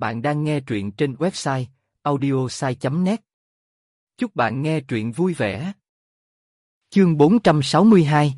Bạn đang nghe truyện trên website audiosai.net. Chúc bạn nghe truyện vui vẻ. Chương 462.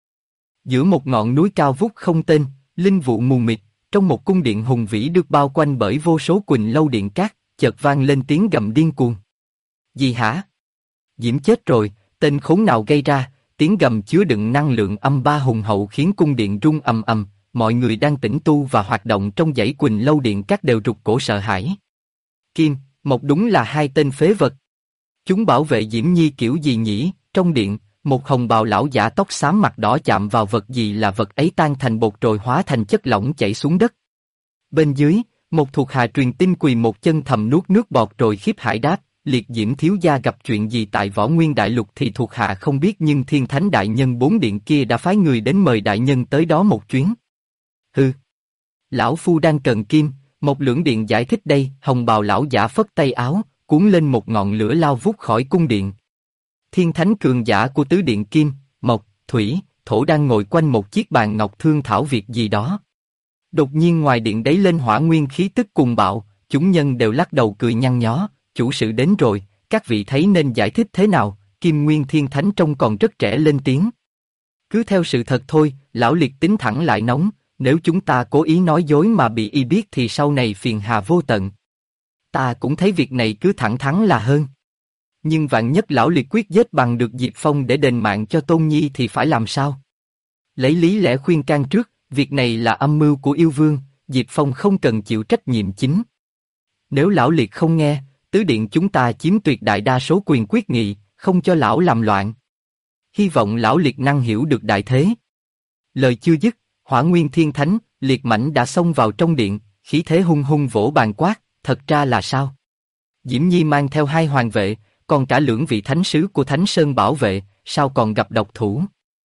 Giữa một ngọn núi cao vút không tên, linh vụ mù mịt, trong một cung điện hùng vĩ được bao quanh bởi vô số quỳnh lâu điện cát, chợt vang lên tiếng gầm điên cuồng. Gì hả? Diễm chết rồi, tên khốn nào gây ra? Tiếng gầm chứa đựng năng lượng âm ba hùng hậu khiến cung điện rung ầm ầm. Mọi người đang tĩnh tu và hoạt động trong dãy quỳnh lâu điện cát đều rụt cổ sợ hãi. Kim, Mộc đúng là hai tên phế vật. Chúng bảo vệ Diễm Nhi kiểu gì nhỉ? Trong điện, một hồng bào lão giả tóc xám mặt đỏ chạm vào vật gì là vật ấy tan thành bột rồi hóa thành chất lỏng chảy xuống đất. Bên dưới, một thuộc hạ truyền tin quỳ một chân thầm nuốt nước bọt rồi khiếp hải đáp, liệt Diễm thiếu gia gặp chuyện gì tại Võ Nguyên Đại Lục thì thuộc hạ không biết, nhưng Thiên Thánh Đại Nhân bốn điện kia đã phái người đến mời đại nhân tới đó một chuyến. Hừ. Lão phu đang cần Kim, Mộc lưỡng điện giải thích đây. Hồng bào lão giả phất tay áo, cuốn lên một ngọn lửa lao vút khỏi cung điện. Thiên thánh cường giả của tứ điện Kim, Mộc, Thủy, Thổ đang ngồi quanh một chiếc bàn ngọc thương thảo việc gì đó. Đột nhiên ngoài điện đấy lên hỏa nguyên khí tức cuồng bạo, chúng nhân đều lắc đầu cười nhăn nhó. Chủ sự đến rồi, các vị thấy nên giải thích thế nào? Kim Nguyên Thiên Thánh trông còn rất trẻ lên tiếng. Cứ theo sự thật thôi. Lão liệt tính thẳng lại nóng. Nếu chúng ta cố ý nói dối mà bị y biết thì sau này phiền hà vô tận. Ta cũng thấy việc này cứ thẳng thắn là hơn. Nhưng vạn nhất lão liệt quyết giết bằng được Diệp Phong để đền mạng cho Tôn Nhi thì phải làm sao? Lấy lý lẽ khuyên can trước, việc này là âm mưu của yêu vương, Diệp Phong không cần chịu trách nhiệm chính. Nếu lão liệt không nghe, tứ điện chúng ta chiếm tuyệt đại đa số quyền quyết nghị, không cho lão làm loạn. Hy vọng lão liệt năng hiểu được đại thế. Lời chưa dứt, Hỏa Nguyên Thiên Thánh, Liệt Mãnh đã xông vào trong điện, khí thế hung hung vỗ bàn quát, thật ra là sao? Diễm Nhi mang theo hai hoàng vệ, còn cả lưỡng vị thánh sứ của Thánh Sơn bảo vệ, sao còn gặp độc thủ?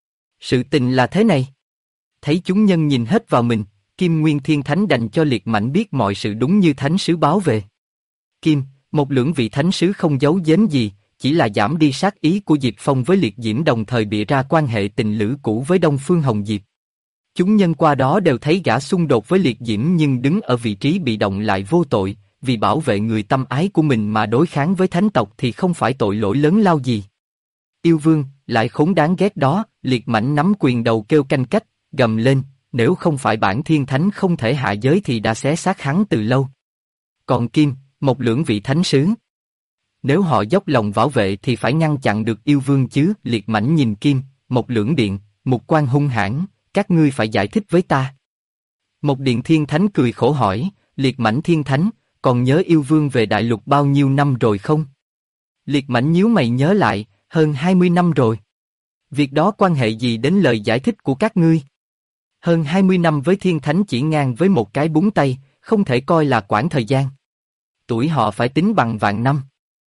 Sự tình là thế này. Thấy chúng nhân nhìn hết vào mình, Kim Nguyên Thiên Thánh đành cho Liệt Mãnh biết mọi sự đúng như thánh sứ báo về. Kim, một lưỡng vị thánh sứ không giấu giếm gì, chỉ là giảm đi sát ý của Diệp Phong với Liệt Diễm, đồng thời bịa ra quan hệ tình lữ cũ với Đông Phương Hồng Diệp. Chúng nhân qua đó đều thấy gã xung đột với Liệt Diễm nhưng đứng ở vị trí bị động lại vô tội, vì bảo vệ người tâm ái của mình mà đối kháng với thánh tộc thì không phải tội lỗi lớn lao gì. Yêu vương, lại khốn đáng ghét đó. Liệt Mãnh nắm quyền đầu kêu canh cách, gầm lên, nếu không phải bản thiên thánh không thể hạ giới thì đã xé xác hắn từ lâu. Còn Kim, một lưỡng vị thánh sứ, nếu họ dốc lòng bảo vệ thì phải ngăn chặn được yêu vương chứ. Liệt Mãnh nhìn Kim, một lưỡng điện, một quan hung hãn, các ngươi phải giải thích với ta. Một điện thiên thánh cười khổ hỏi, Liệt Mãnh thiên thánh, còn nhớ yêu vương về đại lục bao nhiêu năm rồi không? Liệt Mãnh nhíu mày nhớ lại, hơn 20 năm rồi. Việc đó quan hệ gì đến lời giải thích của các ngươi? Hơn 20 năm với thiên thánh chỉ ngang với một cái búng tay, không thể coi là quãng thời gian. Tuổi họ phải tính bằng vạn năm.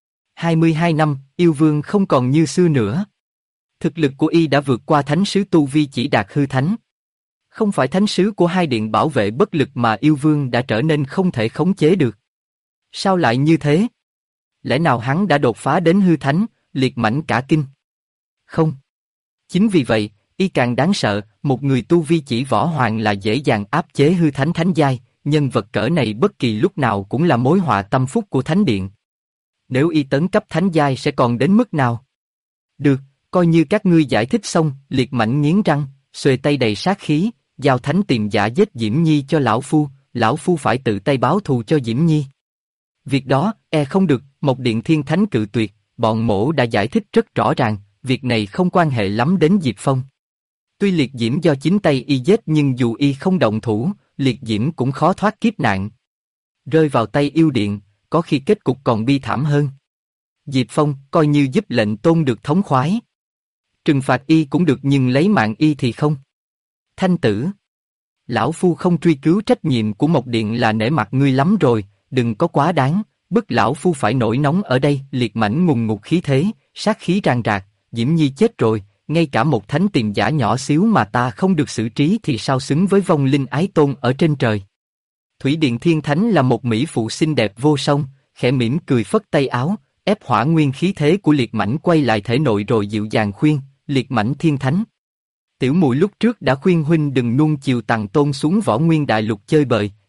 22 năm, yêu vương không còn như xưa nữa. Thực lực của y đã vượt qua thánh sứ tu vi chỉ đạt hư thánh. Không phải thánh sứ của hai điện bảo vệ bất lực mà yêu vương đã trở nên không thể khống chế được. Sao lại như thế? Lẽ nào hắn đã đột phá đến hư thánh? Liệt Mãnh cả kinh. Không. Chính vì vậy, y càng đáng sợ. Một người tu vi chỉ võ hoàng là dễ dàng áp chế hư thánh thánh giai. Nhân vật cỡ này bất kỳ lúc nào cũng là mối họa tâm phúc của thánh điện. Nếu y tấn cấp thánh giai sẽ còn đến mức nào? Được, coi như các ngươi giải thích xong. Liệt Mãnh nghiến răng, xuề tay đầy sát khí, giao thánh tiền giả giết Diễm Nhi cho lão phu phải tự tay báo thù cho Diễm Nhi. Việc đó, không được. Một điện thiên thánh cự tuyệt, bọn mổ đã giải thích rất rõ ràng, việc này không quan hệ lắm đến Diệp Phong. Tuy Liệt Diễm do chính tay y giết nhưng dù y không động thủ, Liệt Diễm cũng khó thoát kiếp nạn. Rơi vào tay yêu điện, có khi kết cục còn bi thảm hơn. Diệp Phong coi như giúp lệnh tôn được thống khoái. Trừng phạt y cũng được nhưng lấy mạng y thì không. Thanh tử, lão phu không truy cứu trách nhiệm của một điện là nể mặt ngươi lắm rồi, đừng có quá đáng, bức lão phu phải nổi nóng ở đây. Liệt Mãnh ngùng ngục khí thế, sát khí ràng rạc, Diễm Nhi chết rồi, ngay cả một thánh tiền giả nhỏ xíu mà ta không được xử trí thì sao xứng với vong linh ái tôn ở trên trời. Thủy Điện Thiên Thánh là một mỹ phụ xinh đẹp vô song, khẽ mỉm cười phất tay áo, ép hỏa nguyên khí thế của Liệt Mãnh quay lại thể nội rồi dịu dàng khuyên, Liệt Mãnh thiên thánh. Tiểu muội lúc trước đã khuyên huynh đừng nuông chiều Tằng Tôn xuống Võ Nguyên Đại Lục chơi bời,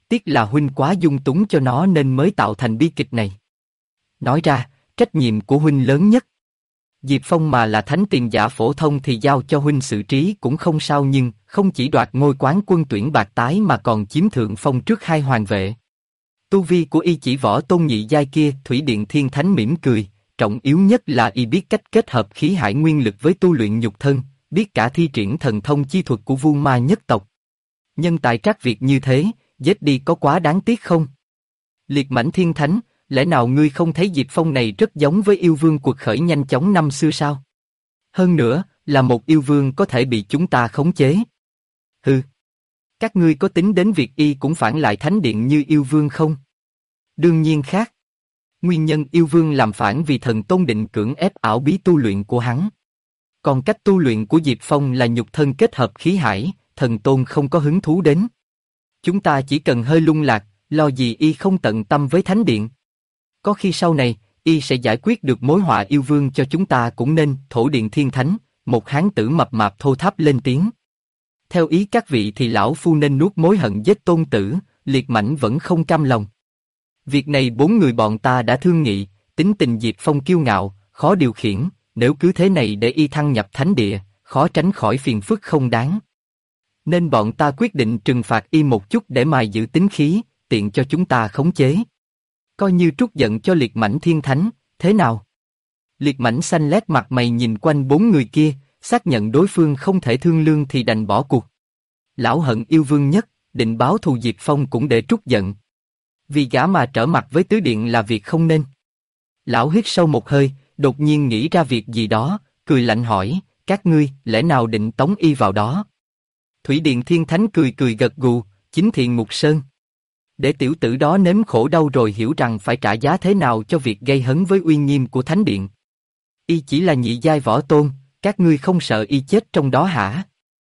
tiếc là huynh quá dung túng cho nó nên mới tạo thành bi kịch này. Nói ra, trách nhiệm của huynh lớn nhất. Diệp Phong mà là thánh tiền giả phổ thông thì giao cho huynh xử trí cũng không sao, nhưng không chỉ đoạt ngôi quán quân tuyển bạc tái mà còn chiếm thượng phong trước hai hoàng vệ. Tu vi của y chỉ võ tôn nhị giai kia. Thủy Điện Thiên Thánh mỉm cười, trọng yếu nhất là y biết cách kết hợp khí hải nguyên lực với tu luyện nhục thân, biết cả thi triển thần thông chi thuật của Vu Ma nhất tộc. Nhân tại các việc như thế, giết đi có quá đáng tiếc không? Liệt Mãnh Thiên Thánh, lẽ nào ngươi không thấy Diệp Phong này rất giống với yêu vương quật khởi nhanh chóng năm xưa sao? Hơn nữa, là một yêu vương có thể bị chúng ta khống chế. Hừ. Các ngươi có tính đến việc y cũng phản lại thánh điện như yêu vương không? Đương nhiên khác. Nguyên nhân yêu vương làm phản vì thần tôn định cưỡng ép ảo bí tu luyện của hắn. Còn cách tu luyện của Diệp Phong là nhục thân kết hợp khí hải, thần tôn không có hứng thú đến. Chúng ta chỉ cần hơi lung lạc, lo gì y không tận tâm với thánh điện. Có khi sau này, y sẽ giải quyết được mối họa yêu vương cho chúng ta cũng nên. Thổ Điện Thiên Thánh, một hán tử mập mạp thô tháp lên tiếng. Theo ý các vị thì lão phu nên nuốt mối hận giết tôn tử. Liệt Mãnh vẫn không cam lòng. Việc này bốn người bọn ta đã thương nghị, tính tình Diệp Phong kiêu ngạo, khó điều khiển, nếu cứ thế này để y thăng nhập thánh địa, khó tránh khỏi phiền phức không đáng. Nên bọn ta quyết định trừng phạt y một chút để mài giữ tính khí, tiện cho chúng ta khống chế. Coi như trút giận cho Liệt Mãnh Thiên Thánh, thế nào? Liệt Mãnh xanh lét mặt mày nhìn quanh bốn người kia, xác nhận đối phương không thể thương lương thì đành bỏ cuộc. Lão hận yêu vương nhất, định báo thù Diệp Phong cũng để trút giận. Vì gã mà trở mặt với tứ điện là việc không nên. Lão hít sâu một hơi, đột nhiên nghĩ ra việc gì đó, cười lạnh hỏi, các ngươi, lẽ nào định tống y vào đó? Thủy Điện Thiên Thánh cười cười gật gù, chính Thiện Mục Sơn. Để tiểu tử đó nếm khổ đau rồi hiểu rằng phải trả giá thế nào cho việc gây hấn với uy nghiêm của Thánh Điện. Y chỉ là nhị giai võ tôn, các ngươi không sợ y chết trong đó hả?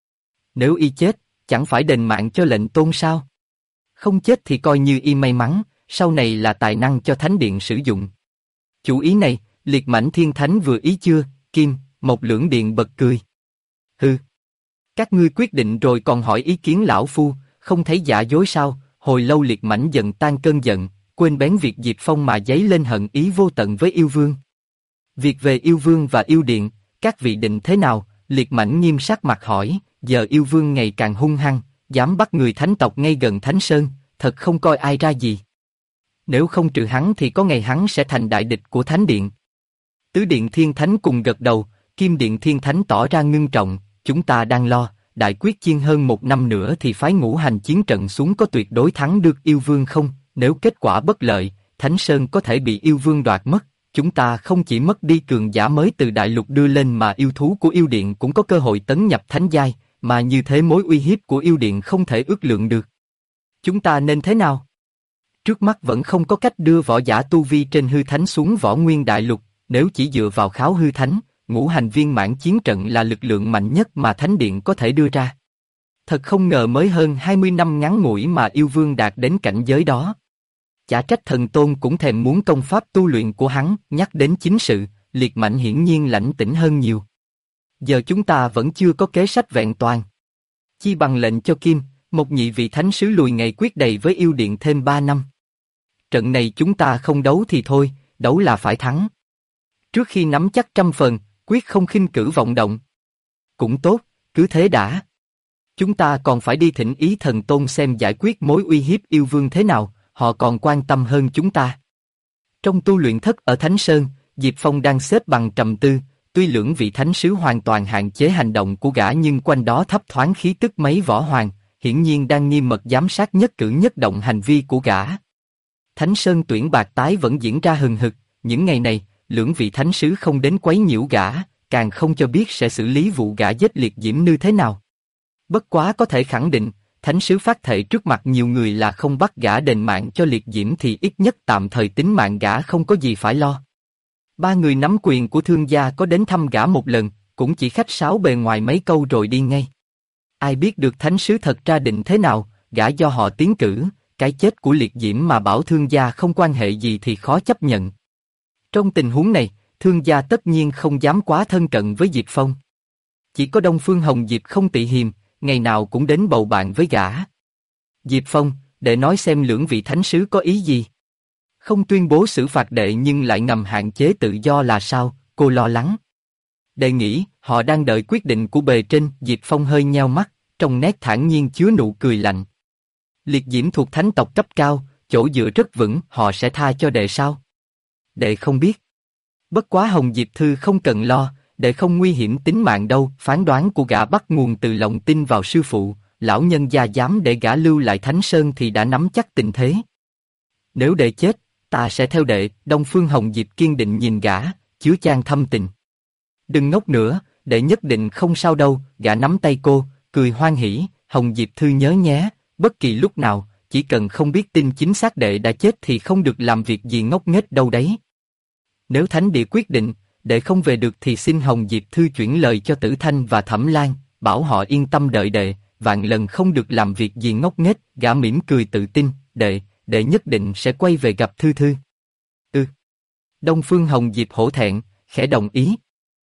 Nếu y chết, chẳng phải đền mạng cho lệnh tôn sao? Không chết thì coi như y may mắn, sau này là tài năng cho Thánh Điện sử dụng. Chủ ý này, Liệt Mãnh Thiên Thánh vừa ý chưa? Kim, Mộc Lưỡng Điện bật cười. Hừ. Các ngươi quyết định rồi còn hỏi ý kiến lão phu, không thấy giả dối sao? Hồi lâu Liệt Mãnh giận tan cơn giận, quên bén việc Diệp Phong mà dấy lên hận ý vô tận với yêu vương. Việc về yêu vương và yêu điện, các vị định thế nào? Liệt Mãnh nghiêm sắc mặt hỏi. Giờ yêu vương ngày càng hung hăng, dám bắt người thánh tộc ngay gần Thánh Sơn, thật không coi ai ra gì. Nếu không trừ hắn thì có ngày hắn sẽ thành đại địch của Thánh Điện. Tứ Điện Thiên Thánh cùng gật đầu, Kim Điện Thiên Thánh tỏ ra ngưng trọng, chúng ta đang lo, đại quyết chiến hơn một năm nữa thì phái ngũ hành chiến trận xuống có tuyệt đối thắng được yêu vương không? Nếu kết quả bất lợi, Thánh Sơn có thể bị yêu vương đoạt mất, chúng ta không chỉ mất đi cường giả mới từ đại lục đưa lên mà yêu thú của yêu điện cũng có cơ hội tấn nhập thánh giai, mà như thế mối uy hiếp của yêu điện không thể ước lượng được. Chúng ta nên thế nào? Trước mắt vẫn không có cách đưa võ giả tu vi trên hư thánh xuống võ nguyên đại lục, nếu chỉ dựa vào kháo hư thánh, ngũ hành viên mãn chiến trận là lực lượng mạnh nhất mà thánh điện có thể đưa ra. Thật không ngờ mới hơn 20 năm ngắn ngủi mà yêu vương đạt đến cảnh giới đó. Chả trách thần tôn cũng thèm muốn công pháp tu luyện của hắn. Nhắc đến chính sự, Liệt Mãnh hiển nhiên lãnh tĩnh hơn nhiều. Giờ chúng ta vẫn chưa có kế sách vẹn toàn. Chi bằng lệnh cho Kim, một nhị vị thánh sứ lùi ngày quyết đầy với yêu điện thêm 3 năm. Trận này chúng ta không đấu thì thôi, đấu là phải thắng. Trước khi nắm chắc 100%, quyết không khinh cử vọng động. Cũng tốt, cứ thế đã. Chúng ta còn phải đi thỉnh ý thần tôn xem giải quyết mối uy hiếp yêu vương thế nào, họ còn quan tâm hơn chúng ta. Trong tu luyện thất ở Thánh Sơn, Diệp Phong đang xếp bằng trầm tư, tuy lưỡng vị thánh sứ hoàn toàn hạn chế hành động của gã nhưng quanh đó thấp thoáng khí tức mấy võ hoàng, hiển nhiên đang nghiêm mật giám sát nhất cử nhất động hành vi của gã. Thánh Sơn tuyển bạc tái vẫn diễn ra hừng hực, những ngày này, lưỡng vị thánh sứ không đến quấy nhiễu gã, càng không cho biết sẽ xử lý vụ gã giết Liệt Diễm Nư thế nào. Bất quá có thể khẳng định, thánh sứ phát thệ trước mặt nhiều người là không bắt gã đền mạng cho Liệt Diễm thì ít nhất tạm thời tính mạng gã không có gì phải lo. Ba người nắm quyền của thương gia có đến thăm gã một lần, cũng chỉ khách sáo bề ngoài mấy câu rồi đi ngay. Ai biết được thánh sứ thật ra định thế nào, gã do họ tiến cử, cái chết của Liệt Diễm mà bảo thương gia không quan hệ gì thì khó chấp nhận. Trong tình huống này, thương gia tất nhiên không dám quá thân cận với Diệp Phong. Chỉ có Đông Phương Hồng Diệp không tị hiềm, ngày nào cũng đến bầu bạn với gã. Diệp Phong, để nói xem lưỡng vị thánh sứ có ý gì. Không tuyên bố xử phạt đệ nhưng lại ngầm hạn chế tự do là sao, cô lo lắng. Đệ nghĩ, họ đang đợi quyết định của bề trên. Diệp Phong hơi nheo mắt, trong nét thản nhiên chứa nụ cười lạnh. Liệt diễm thuộc thánh tộc cấp cao, chỗ dựa rất vững, họ sẽ tha cho đệ sao? Đệ không biết. Bất quá Hồng Diệp Thư không cần lo, đệ không nguy hiểm tính mạng đâu. Phán đoán của gã bắt nguồn từ lòng tin vào sư phụ, lão nhân gia dám để gã lưu lại Thánh Sơn thì đã nắm chắc tình thế. Nếu đệ chết, ta sẽ theo đệ. Đông Phương Hồng Diệp kiên định nhìn gã, chứa chan thâm tình. Đừng ngốc nữa, đệ nhất định không sao đâu. Gã nắm tay cô, cười hoan hỉ. Hồng Diệp Thư nhớ nhé, bất kỳ lúc nào, chỉ cần không biết tin chính xác đệ đã chết thì không được làm việc gì ngốc nghếch đâu đấy. Nếu Thánh Địa quyết định, đệ không về được thì xin Hồng Diệp Thư chuyển lời cho Tử Thanh và Thẩm Lan, bảo họ yên tâm đợi đệ, vạn lần không được làm việc gì ngốc nghếch. Gã mỉm cười tự tin, đệ nhất định sẽ quay về gặp Thư Thư. Đông Phương Hồng Diệp hổ thẹn, khẽ đồng ý.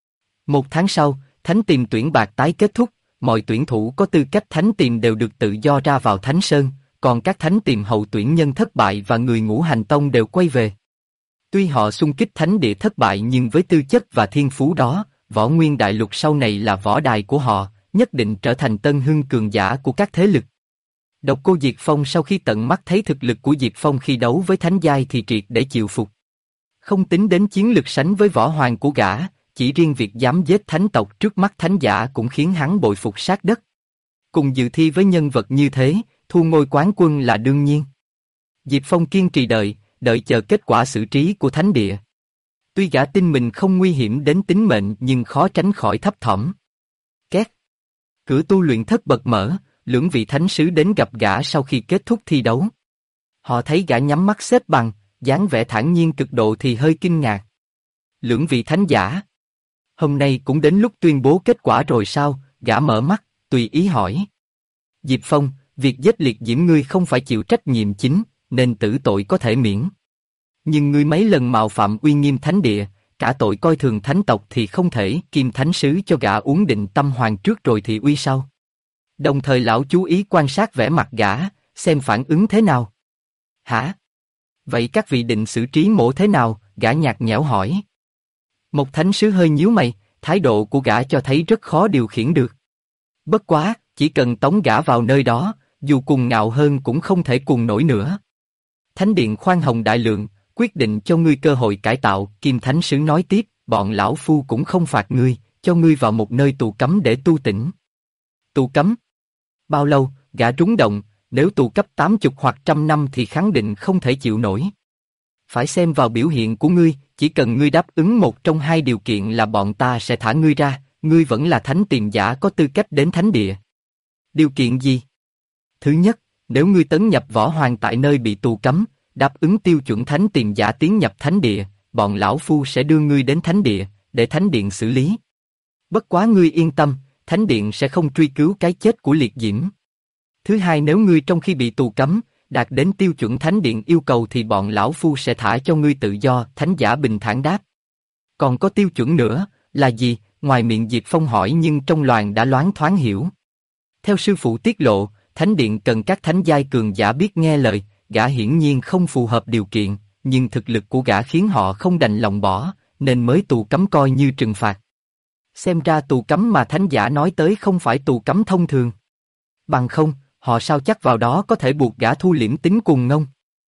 1 tháng sau, Thánh Tìm tuyển bạc tái kết thúc, mọi tuyển thủ có tư cách Thánh Tìm đều được tự do ra vào Thánh Sơn, còn các Thánh Tìm hậu tuyển nhân thất bại và người Ngũ Hành Tông đều quay về. Tuy họ xung kích Thánh Địa thất bại nhưng với tư chất và thiên phú đó, Võ Nguyên Đại Lục sau này là võ đài của họ, nhất định trở thành tân hưng cường giả của các thế lực. Độc Cô Diệp Phong sau khi tận mắt thấy thực lực của Diệp Phong khi đấu với Thánh Giai thì triệt để chịu phục. Không tính đến chiến lực sánh với võ hoàng của gã, chỉ riêng việc dám giết thánh tộc trước mắt thánh giả cũng khiến hắn bội phục sát đất. Cùng dự thi với nhân vật như thế, thu ngôi quán quân là đương nhiên. Diệp Phong kiên trì đợi chờ kết quả xử trí của Thánh Địa. Tuy gã tin mình không nguy hiểm đến tính mệnh nhưng khó tránh khỏi thấp thỏm. Két. Cửa tu luyện thất bật mở, lưỡng vị thánh sứ đến gặp gã sau khi kết thúc thi đấu. Họ thấy gã nhắm mắt xếp bằng, dáng vẻ thản nhiên cực độ thì hơi kinh ngạc. Lưỡng vị thánh giả. Hôm nay cũng đến lúc tuyên bố kết quả rồi sao? Gã mở mắt, tùy ý hỏi. Diệp Phong, việc giết liệt diễm ngươi không phải chịu trách nhiệm chính, nên tử tội có thể miễn. Nhưng ngươi mấy lần mạo phạm uy nghiêm thánh địa, cả tội coi thường thánh tộc thì không thể. Kim thánh sứ cho gã uống định tâm hoàng trước rồi thì uy sau. Đồng thời lão chú ý quan sát vẻ mặt gã, xem phản ứng thế nào. Hả? Vậy các vị định xử trí mổ thế nào? Gã nhạt nhẽo hỏi. Một thánh sứ hơi nhíu mày, thái độ của gã cho thấy rất khó điều khiển được. Bất quá, chỉ cần tống gã vào nơi đó, dù cuồng ngạo hơn cũng không thể cuồng nổi nữa. Thánh điện khoan hồng đại lượng, quyết định cho ngươi cơ hội cải tạo. Kim thánh sứ nói tiếp, bọn lão phu cũng không phạt ngươi, cho ngươi vào một nơi tù cấm để tu tỉnh. Tù cấm? Bao lâu? Gã rúng động, nếu tù cấp 80 hoặc 100 năm thì khẳng định không thể chịu nổi. Phải xem vào biểu hiện của ngươi, chỉ cần ngươi đáp ứng một trong hai điều kiện là bọn ta sẽ thả ngươi ra. Ngươi vẫn là thánh tiềm giả có tư cách đến thánh địa. Điều kiện gì? Thứ nhất, nếu ngươi tấn nhập võ hoàng tại nơi bị tù cấm, đáp ứng tiêu chuẩn thánh tiềm giả tiến nhập thánh địa, bọn lão phu sẽ đưa ngươi đến thánh địa, để thánh điện xử lý. Bất quá ngươi yên tâm, thánh điện sẽ không truy cứu cái chết của liệt diễm. Thứ hai, nếu ngươi trong khi bị tù cấm, đạt đến tiêu chuẩn thánh điện yêu cầu thì bọn lão phu sẽ thả cho ngươi tự do. Thánh giả bình thản đáp. Còn có tiêu chuẩn nữa, là gì? Ngoài miệng Diệp Phong hỏi nhưng trong loàn đã loáng thoáng hiểu. Theo sư phụ tiết lộ, thánh điện cần các thánh giai cường giả biết nghe lời. Gã hiển nhiên không phù hợp điều kiện, nhưng thực lực của gã khiến họ không đành lòng bỏ, nên mới tù cấm coi như trừng phạt. Xem ra tù cấm mà thánh giả nói tới không phải tù cấm thông thường. Bằng không, họ sao chắc vào đó có thể buộc gã thu liễm tính cuồng ngông.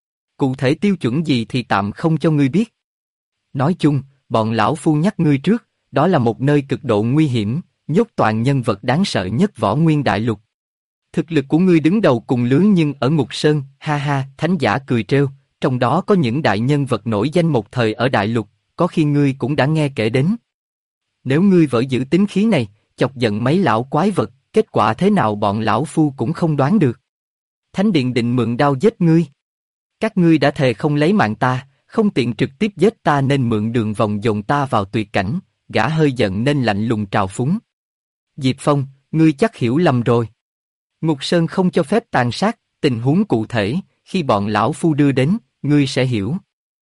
Cụ thể tiêu chuẩn gì thì tạm không cho ngươi biết. Nói chung, bọn lão phu nhắc ngươi trước, đó là một nơi cực độ nguy hiểm, nhốt toàn nhân vật đáng sợ nhất Võ Nguyên Đại Lục. Thực lực của ngươi đứng đầu cùng lứa nhưng ở Ngục Sơn, ha ha. Thánh giả cười trêu, trong đó có những đại nhân vật nổi danh một thời ở Đại Lục, có khi ngươi cũng đã nghe kể đến. Nếu ngươi vỡ giữ tính khí này, chọc giận mấy lão quái vật, kết quả thế nào bọn lão phu cũng không đoán được. Thánh điện định mượn đao giết ngươi. Các ngươi đã thề không lấy mạng ta, không tiện trực tiếp giết ta nên mượn đường vòng dồn ta vào tuyệt cảnh. Gã hơi giận nên lạnh lùng trào phúng. Diệp Phong, ngươi chắc hiểu lầm rồi. Ngục Sơn không cho phép tàn sát, tình huống cụ thể, khi bọn lão phu đưa đến, ngươi sẽ hiểu.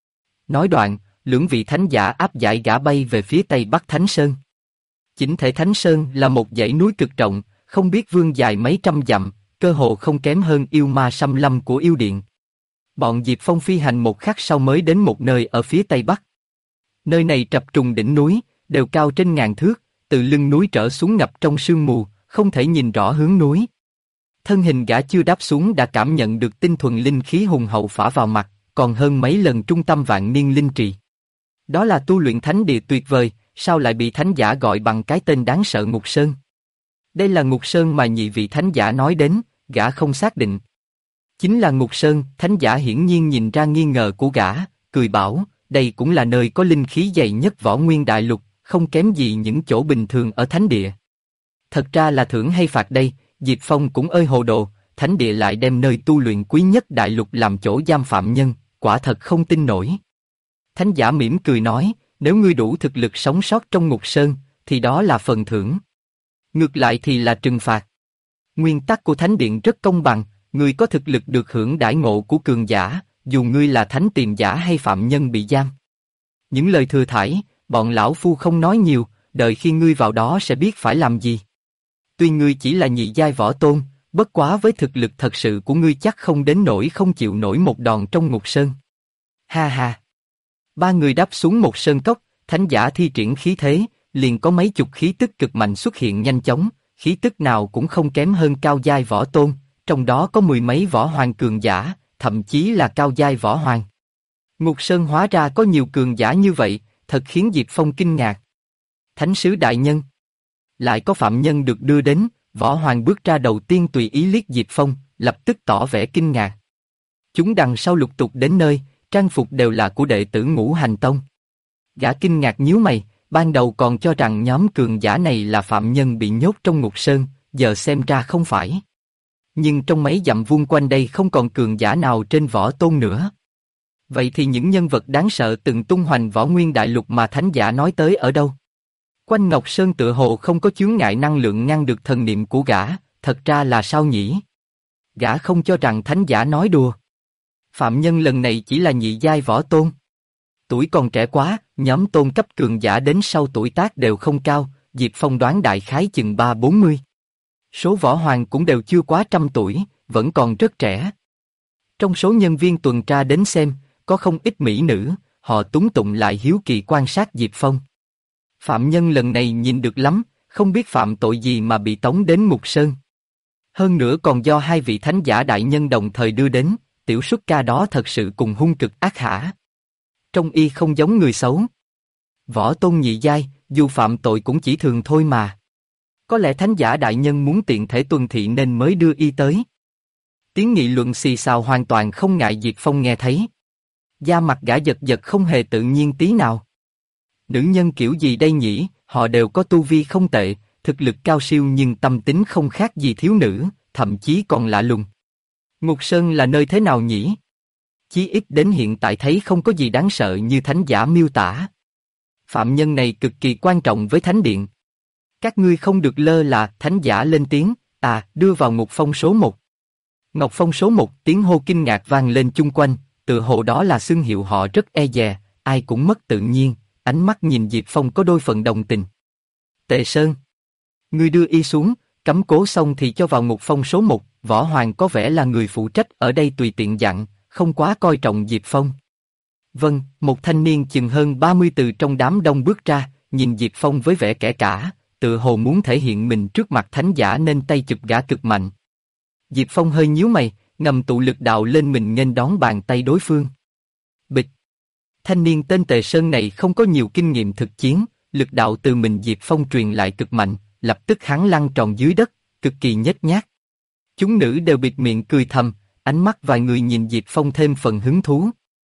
Nói đoạn, lưỡng vị thánh giả áp giải gã bay về phía tây bắc Thánh Sơn. Chỉnh thể Thánh Sơn là một dãy núi cực rộng, không biết vương dài mấy trăm dặm, cơ hồ không kém hơn yêu ma xâm lâm của yêu điện. Bọn Diệp Phong phi hành một khắc sau mới đến một nơi ở phía tây bắc. Nơi này trập trùng đỉnh núi, đều cao trên ngàn thước, từ lưng núi trở xuống ngập trong sương mù, không thể nhìn rõ hướng núi. Thân hình gã chưa đáp xuống đã cảm nhận được tinh thuần linh khí hùng hậu phả vào mặt, còn hơn mấy lần trung tâm vạn niên linh trì. Đó là tu luyện thánh địa tuyệt vời, sao lại bị thánh giả gọi bằng cái tên đáng sợ Ngục Sơn? Đây là Ngục Sơn mà nhị vị thánh giả nói đến, gã không xác định. Chính là Ngục Sơn, thánh giả hiển nhiên nhìn ra nghi ngờ của gã, cười bảo, đây cũng là nơi có linh khí dày nhất Võ Nguyên Đại Lục, không kém gì những chỗ bình thường ở thánh địa. Thật ra là thưởng hay phạt đây, Diệp Phong cũng ơi hồ đồ, thánh địa lại đem nơi tu luyện quý nhất đại lục làm chỗ giam phạm nhân, quả thật không tin nổi. Thánh giả mỉm cười nói, nếu ngươi đủ thực lực sống sót trong Ngục Sơn, thì đó là phần thưởng. Ngược lại thì là trừng phạt. Nguyên tắc của thánh điện rất công bằng, ngươi có thực lực được hưởng đãi ngộ của cường giả, dù ngươi là thánh tiềm giả hay phạm nhân bị giam. Những lời thừa thãi, bọn lão phu không nói nhiều, đợi khi ngươi vào đó sẽ biết phải làm gì. Tuy ngươi chỉ là nhị giai võ tôn, bất quá với thực lực thật sự của ngươi chắc không đến nỗi không chịu nổi một đòn trong Ngục Sơn. Ha ha. Ba người đáp xuống một sơn cốc, thánh giả thi triển khí thế, liền có mấy chục khí tức cực mạnh xuất hiện nhanh chóng, khí tức nào cũng không kém hơn cao giai võ tôn, trong đó có mười mấy võ hoàng cường giả, thậm chí là cao giai võ hoàng. Ngục Sơn hóa ra có nhiều cường giả như vậy, thật khiến Diệp Phong kinh ngạc. Thánh sứ đại nhân. Lại có phạm nhân được đưa đến, võ hoàng bước ra đầu tiên tùy ý liếc Diệp Phong, lập tức tỏ vẻ kinh ngạc. Chúng đằng sau lục tục đến nơi, trang phục đều là của đệ tử Ngũ Hành Tông. Gã kinh ngạc nhíu mày, ban đầu còn cho rằng nhóm cường giả này là phạm nhân bị nhốt trong Ngục Sơn, giờ xem ra không phải. Nhưng trong mấy dặm vuông quanh đây không còn cường giả nào trên võ tôn nữa. Vậy thì những nhân vật đáng sợ từng tung hoành Võ Nguyên Đại Lục mà thánh giả nói tới ở đâu? Quanh Ngọc Sơn tựa hồ không có chướng ngại năng lượng ngăn được thần niệm của gã, thật ra là sao nhỉ? Gã không cho rằng thánh giả nói đùa. Phạm nhân lần này chỉ là nhị giai võ tôn. Tuổi còn trẻ quá, nhóm tôn cấp cường giả đến sau tuổi tác đều không cao, Diệp Phong đoán đại khái chừng 30-40. Số võ hoàng cũng đều chưa quá 100 tuổi, vẫn còn rất trẻ. Trong số nhân viên tuần tra đến xem, có không ít mỹ nữ, họ túng tụng lại hiếu kỳ quan sát Diệp Phong. Phạm nhân lần này nhìn được lắm, không biết phạm tội gì mà bị tống đến Ngục Sơn. Hơn nữa còn do hai vị thánh giả đại nhân đồng thời đưa đến, tiểu xuất ca đó thật sự cùng hung cực ác hả. Trông y không giống người xấu. Võ tôn nhị giai, dù phạm tội cũng chỉ thường thôi mà. Có lẽ thánh giả đại nhân muốn tiện thể tuân thị nên mới đưa y tới. Tiếng nghị luận xì xào hoàn toàn không ngại Diệp Phong nghe thấy. Da mặt gã giật giật không hề tự nhiên tí nào. Nữ nhân kiểu gì đây nhỉ, họ đều có tu vi không tệ, thực lực cao siêu nhưng tâm tính không khác gì thiếu nữ, thậm chí còn lạ lùng. Ngục Sơn là nơi thế nào nhỉ? Chí ít đến hiện tại thấy không có gì đáng sợ như thánh giả miêu tả. Phạm nhân này cực kỳ quan trọng với thánh điện. Các ngươi không được lơ là, thánh giả lên tiếng, đưa vào Ngục Phong số 1. Ngọc Phong số 1, tiếng hô kinh ngạc vang lên chung quanh, tự hồ đó là xưng hiệu họ rất e dè, ai cũng mất tự nhiên, ánh mắt nhìn Diệp Phong có đôi phần đồng tình. Tề Sơn, ngươi đưa y xuống, cấm cố xong thì cho vào Ngục Phong số 1, Võ Hoàng có vẻ là người phụ trách ở đây tùy tiện dặn, không quá coi trọng Diệp Phong. Vâng, một thanh niên chừng hơn 30 từ trong đám đông bước ra, nhìn Diệp Phong với vẻ kẻ cả, tự hồ muốn thể hiện mình trước mặt thánh giả nên tay chụp gã cực mạnh. Diệp Phong hơi nhíu mày, ngầm tụ lực đạo lên mình nghênh đón bàn tay đối phương. Bịch! Thanh niên tên Tề Sơn này không có nhiều kinh nghiệm thực chiến, lực đạo từ mình Diệp Phong truyền lại cực mạnh, lập tức hắn lăn tròn dưới đất, cực kỳ nhếch nhác. Chúng nữ đều bịt miệng cười thầm, ánh mắt vài người nhìn Diệp Phong thêm phần hứng thú.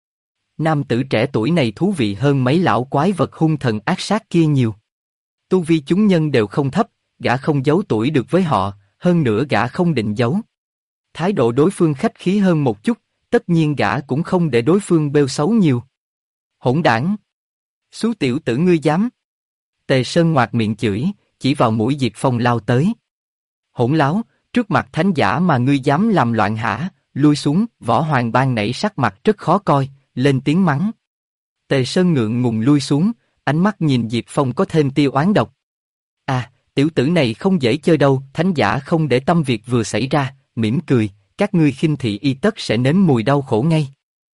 Nam tử trẻ tuổi này thú vị hơn mấy lão quái vật hung thần ác sát kia nhiều. Tu vi chúng nhân đều không thấp, gã không giấu tuổi được với họ, hơn nữa gã không định giấu. Thái độ đối phương khách khí hơn một chút, tất nhiên gã cũng không để đối phương bêu xấu nhiều. Hỗn đảng! Xú tiểu tử ngươi dám! Tề Sơn ngoạc miệng chửi, chỉ vào mũi Diệp Phong lao tới. Hỗn láo, trước mặt thánh giả mà ngươi dám làm loạn hả? Lui xuống, Võ Hoàng ban nảy sắc mặt rất khó coi, lên tiếng mắng. Tề Sơn ngượng ngùng lui xuống, ánh mắt nhìn Diệp Phong có thêm tia oán độc. Tiểu tử này không dễ chơi đâu, thánh giả không để tâm việc vừa xảy ra, mỉm cười, các ngươi khinh thị y tất sẽ nếm mùi đau khổ ngay.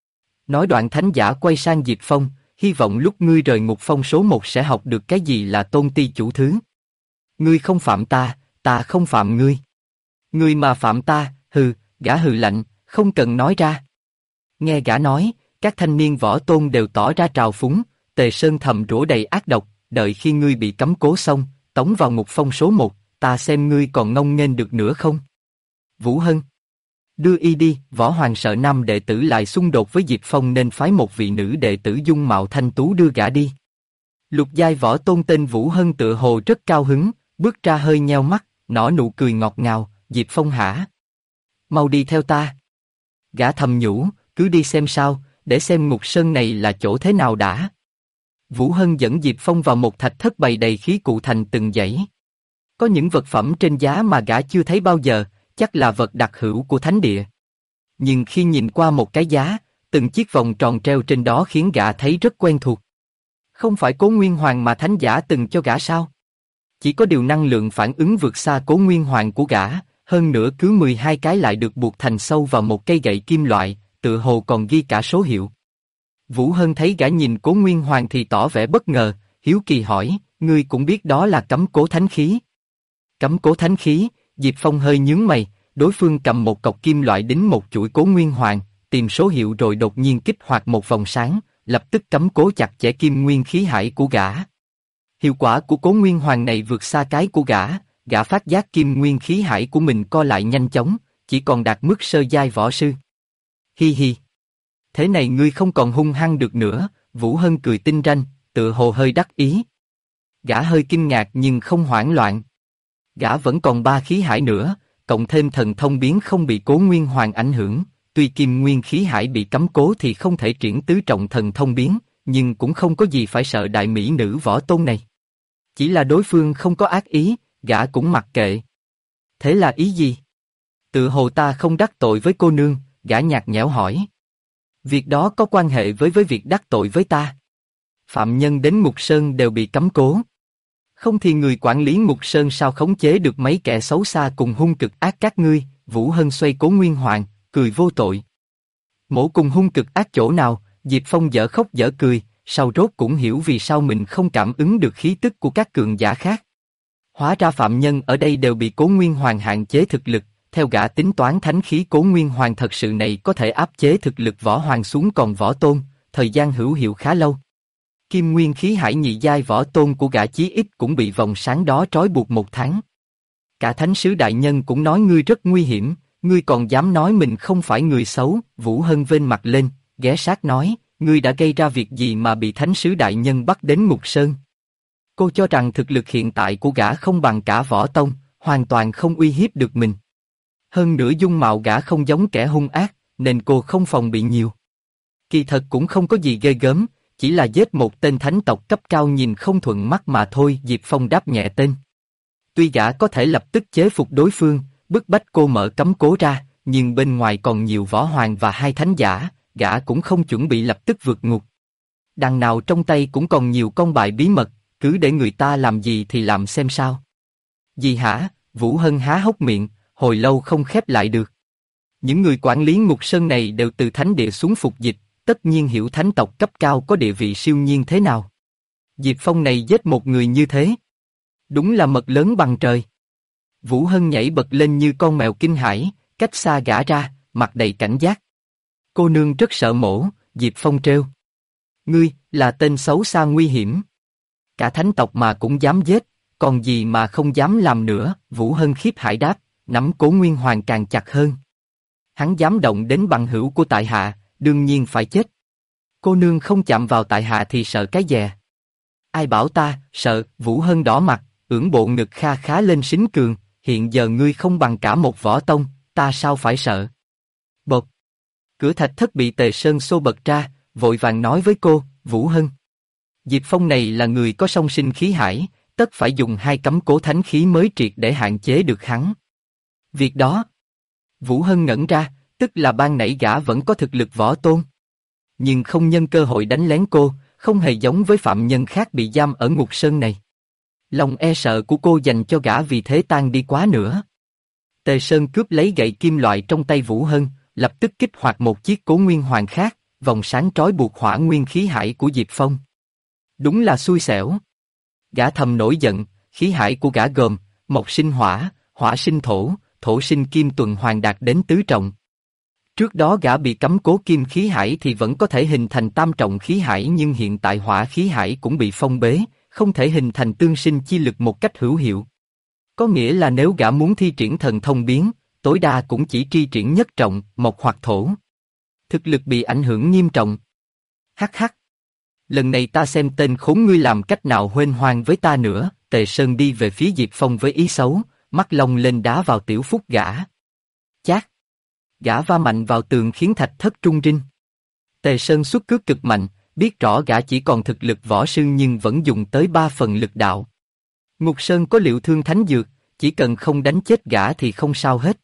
Nói đoạn thánh giả quay sang Diệp Phong, hy vọng lúc ngươi rời ngục phong số 1 sẽ học được cái gì là tôn ti chủ thứ. Ngươi không phạm ta, ta không phạm ngươi. Ngươi mà phạm ta, hừ, gã hừ lạnh, không cần nói ra. Nghe gã nói, các thanh niên võ tôn đều tỏ ra trào phúng, Tề Sơn thầm rủa đầy ác độc, đợi khi ngươi bị cấm cố xong, tống vào ngục phong số 1, ta xem ngươi còn ngông nghênh được nữa không. Vũ Hân, đưa y đi. Võ Hoàng sợ nam đệ tử lại xung đột với Diệp Phong nên phái một vị nữ đệ tử dung mạo thanh tú đưa gã đi. Lục giai võ tôn tên Vũ Hân tựa hồ rất cao hứng, bước ra hơi nheo mắt, nở nụ cười ngọt ngào. Diệp Phong hả? Mau đi theo ta. Gã thầm nhủ, cứ đi xem sao, để xem ngục sơn này là chỗ thế nào đã. Vũ Hân dẫn Diệp Phong vào một thạch thất bày đầy khí cụ thành từng dãy. Có những vật phẩm trên giá mà gã chưa thấy bao giờ, chắc là vật đặc hữu của thánh địa. Nhưng khi nhìn qua một cái giá, từng chiếc vòng tròn treo trên đó khiến gã thấy rất quen thuộc. Không phải Cố Nguyên Hoàng mà thánh giả từng cho gã sao? Chỉ có điều năng lượng phản ứng vượt xa Cố Nguyên Hoàng của gã, hơn nữa cứ 12 cái lại được buộc thành sâu vào một cây gậy kim loại, tựa hồ còn ghi cả số hiệu. Vũ Hân thấy gã nhìn Cố Nguyên Hoàng thì tỏ vẻ bất ngờ, hiếu kỳ hỏi, ngươi cũng biết đó là cấm cố thánh khí. Cấm cố thánh khí? Diệp Phong hơi nhướng mày, đối phương cầm một cọc kim loại đính một chuỗi Cố Nguyên Hoàng, tìm số hiệu rồi đột nhiên kích hoạt một vòng sáng, lập tức cấm cố chặt chẽ kim nguyên khí hải của gã. Hiệu quả của Cố Nguyên Hoàng này vượt xa cái của gã phát giác kim nguyên khí hải của mình co lại nhanh chóng, chỉ còn đạt mức sơ giai võ sư. Hi hi. Thế này ngươi không còn hung hăng được nữa, Vũ Hân cười tinh ranh, tựa hồ hơi đắc ý. Gã hơi kinh ngạc nhưng không hoảng loạn. Gã vẫn còn 3 khí hải nữa, cộng thêm thần thông biến không bị Cố Nguyên Hoàng ảnh hưởng, tuy kim nguyên khí hải bị cấm cố thì không thể triển tứ trọng thần thông biến, nhưng cũng không có gì phải sợ đại mỹ nữ võ tôn này. Chỉ là đối phương không có ác ý, gã cũng mặc kệ. Thế là ý gì? Tự hồ ta không đắc tội với cô nương, gã nhạt nhẽo hỏi. Việc đó có quan hệ với việc đắc tội với ta. Phạm nhân đến Ngục Sơn đều bị cấm cố. Không thì người quản lý Ngục Sơn sao khống chế được mấy kẻ xấu xa cùng hung cực ác các ngươi? Vũ Hân xoay Cố Nguyên Hoàng, cười vô tội. Mổ cùng hung cực ác chỗ nào? Diệp Phong dở khóc dở cười, sau rốt cũng hiểu vì sao mình không cảm ứng được khí tức của các cường giả khác. Hóa ra phạm nhân ở đây đều bị Cố Nguyên Hoàng hạn chế thực lực, theo gã tính toán thánh khí Cố Nguyên Hoàng thật sự này có thể áp chế thực lực võ hoàng xuống còn võ tôn, thời gian hữu hiệu khá lâu. Kim nguyên khí hải nhị giai võ tôn của gã chí ít cũng bị vòng sáng đó trói buộc 1 tháng. Cả thánh sứ đại nhân cũng nói ngươi rất nguy hiểm, ngươi còn dám nói mình không phải người xấu. Vũ Hân vênh mặt lên, ghé sát nói, ngươi đã gây ra việc gì mà bị thánh sứ đại nhân bắt đến Ngục Sơn? Cô cho rằng thực lực hiện tại của gã không bằng cả võ tông, hoàn toàn không uy hiếp được mình. Hơn nữa dung mạo gã không giống kẻ hung ác, nên cô không phòng bị nhiều. Kỳ thật cũng không có gì ghê gớm, chỉ là giết một tên thánh tộc cấp cao nhìn không thuận mắt mà thôi. Diệp Phong đáp nhẹ tên. Tuy gã có thể lập tức chế phục đối phương, bức bách cô mở cấm cố ra, nhưng bên ngoài còn nhiều võ hoàng và 2 thánh giả, gã cũng không chuẩn bị lập tức vượt ngục. Đằng nào trong tay cũng còn nhiều con bài bí mật, cứ để người ta làm gì thì làm xem sao. Gì hả? Vũ Hân há hốc miệng, hồi lâu không khép lại được. Những người quản lý Ngục Sơn này đều từ thánh địa xuống phục dịch, tất nhiên hiểu thánh tộc cấp cao có địa vị siêu nhiên thế nào. Diệp Phong này giết một người như thế, đúng là mật lớn bằng trời. Vũ Hân nhảy bật lên như con mèo kinh hãi, cách xa gã ra, mặt đầy cảnh giác. Cô nương rất sợ mổ, Diệp Phong trêu. Ngươi, là tên xấu xa nguy hiểm. Cả thánh tộc mà cũng dám giết, còn gì mà không dám làm nữa? Vũ Hân khiếp hải đáp, nắm Cố Nguyên Hoàng càng chặt hơn. Hắn dám động đến bằng hữu của tại hạ, đương nhiên phải chết. Cô nương không chạm vào tại hạ thì sợ cái dè. Ai bảo ta, sợ? Vũ Hân đỏ mặt, ưỡn bộ ngực kha khá lên xính cường, hiện giờ ngươi không bằng cả một võ tông, ta sao phải sợ? Bột. Cửa thạch thất bị Tề Sơn xô bật ra, vội vàng nói với cô, Vũ Hân. Diệp Phong này là người có song sinh khí hải, tất phải dùng 2 cấm cố thánh khí mới triệt để hạn chế được hắn. Việc đó. Vũ Hân ngẩn ra, tức là ban nãy gã vẫn có thực lực võ tôn. Nhưng không nhân cơ hội đánh lén cô, không hề giống với phạm nhân khác bị giam ở Ngục Sơn này. Lòng e sợ của cô dành cho gã vì thế tan đi quá nữa. Tề Sơn cướp lấy gậy kim loại trong tay Vũ Hân, lập tức kích hoạt một chiếc Cố Nguyên Hoàng khác, vòng sáng trói buộc hỏa nguyên khí hải của Diệp Phong. Đúng là xui xẻo. Gã thầm nổi giận, khí hải của gã gồm mộc sinh hỏa, hỏa sinh thổ, thổ sinh kim tuần hoàn đạt đến tứ trọng. Trước đó gã bị cấm cố kim khí hải thì vẫn có thể hình thành tam trọng khí hải, nhưng hiện tại hỏa khí hải cũng bị phong bế, không thể hình thành tương sinh chi lực một cách hữu hiệu. Có nghĩa là nếu gã muốn thi triển thần thông biến, tối đa cũng chỉ tri triển nhất trọng, mộc hoặc thổ. Thực lực bị ảnh hưởng nghiêm trọng. Hắc hắc. Lần này ta xem tên khốn ngươi làm cách nào huênh hoang với ta nữa. Tề Sơn đi về phía Diệp Phong với ý xấu, mắt long lên đá vào tiểu phúc gã. Chát. Gã va mạnh vào tường khiến thạch thất rung rinh. Tề Sơn xuất cước cực mạnh, biết rõ gã chỉ còn thực lực võ sư nhưng vẫn dùng tới 3 phần lực đạo. Ngục Sơn có liệu thương thánh dược, chỉ cần không đánh chết gã thì không sao hết.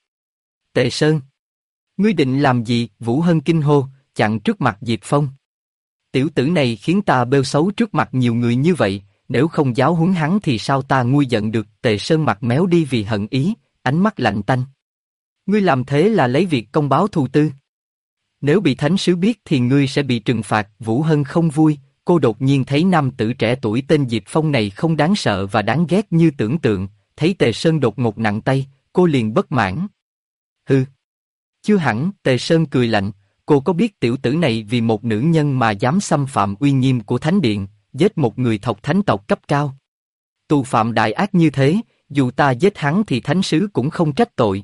Tề Sơn, ngươi định làm gì? Vũ Hân kinh hô, chặn trước mặt Diệp Phong. Tiểu tử này khiến ta bêu xấu trước mặt nhiều người như vậy, nếu không giáo huấn hắn thì sao ta nguôi giận được? Tề Sơn mặt méo đi vì hận ý, ánh mắt lạnh tanh. Ngươi làm thế là lấy việc công báo thù tư. Nếu bị thánh sứ biết thì ngươi sẽ bị trừng phạt. Vũ Hân không vui, cô đột nhiên thấy nam tử trẻ tuổi tên Diệp Phong này không đáng sợ và đáng ghét như tưởng tượng, thấy Tề Sơn đột ngột nặng tay, cô liền bất mãn. Hừ. Chưa hẳn. Tề Sơn cười lạnh, cô có biết tiểu tử này vì một nữ nhân mà dám xâm phạm uy nghiêm của thánh điện, giết một người thộc thánh tộc cấp cao. Tù phạm đại ác như thế, dù ta giết hắn thì thánh sứ cũng không trách tội.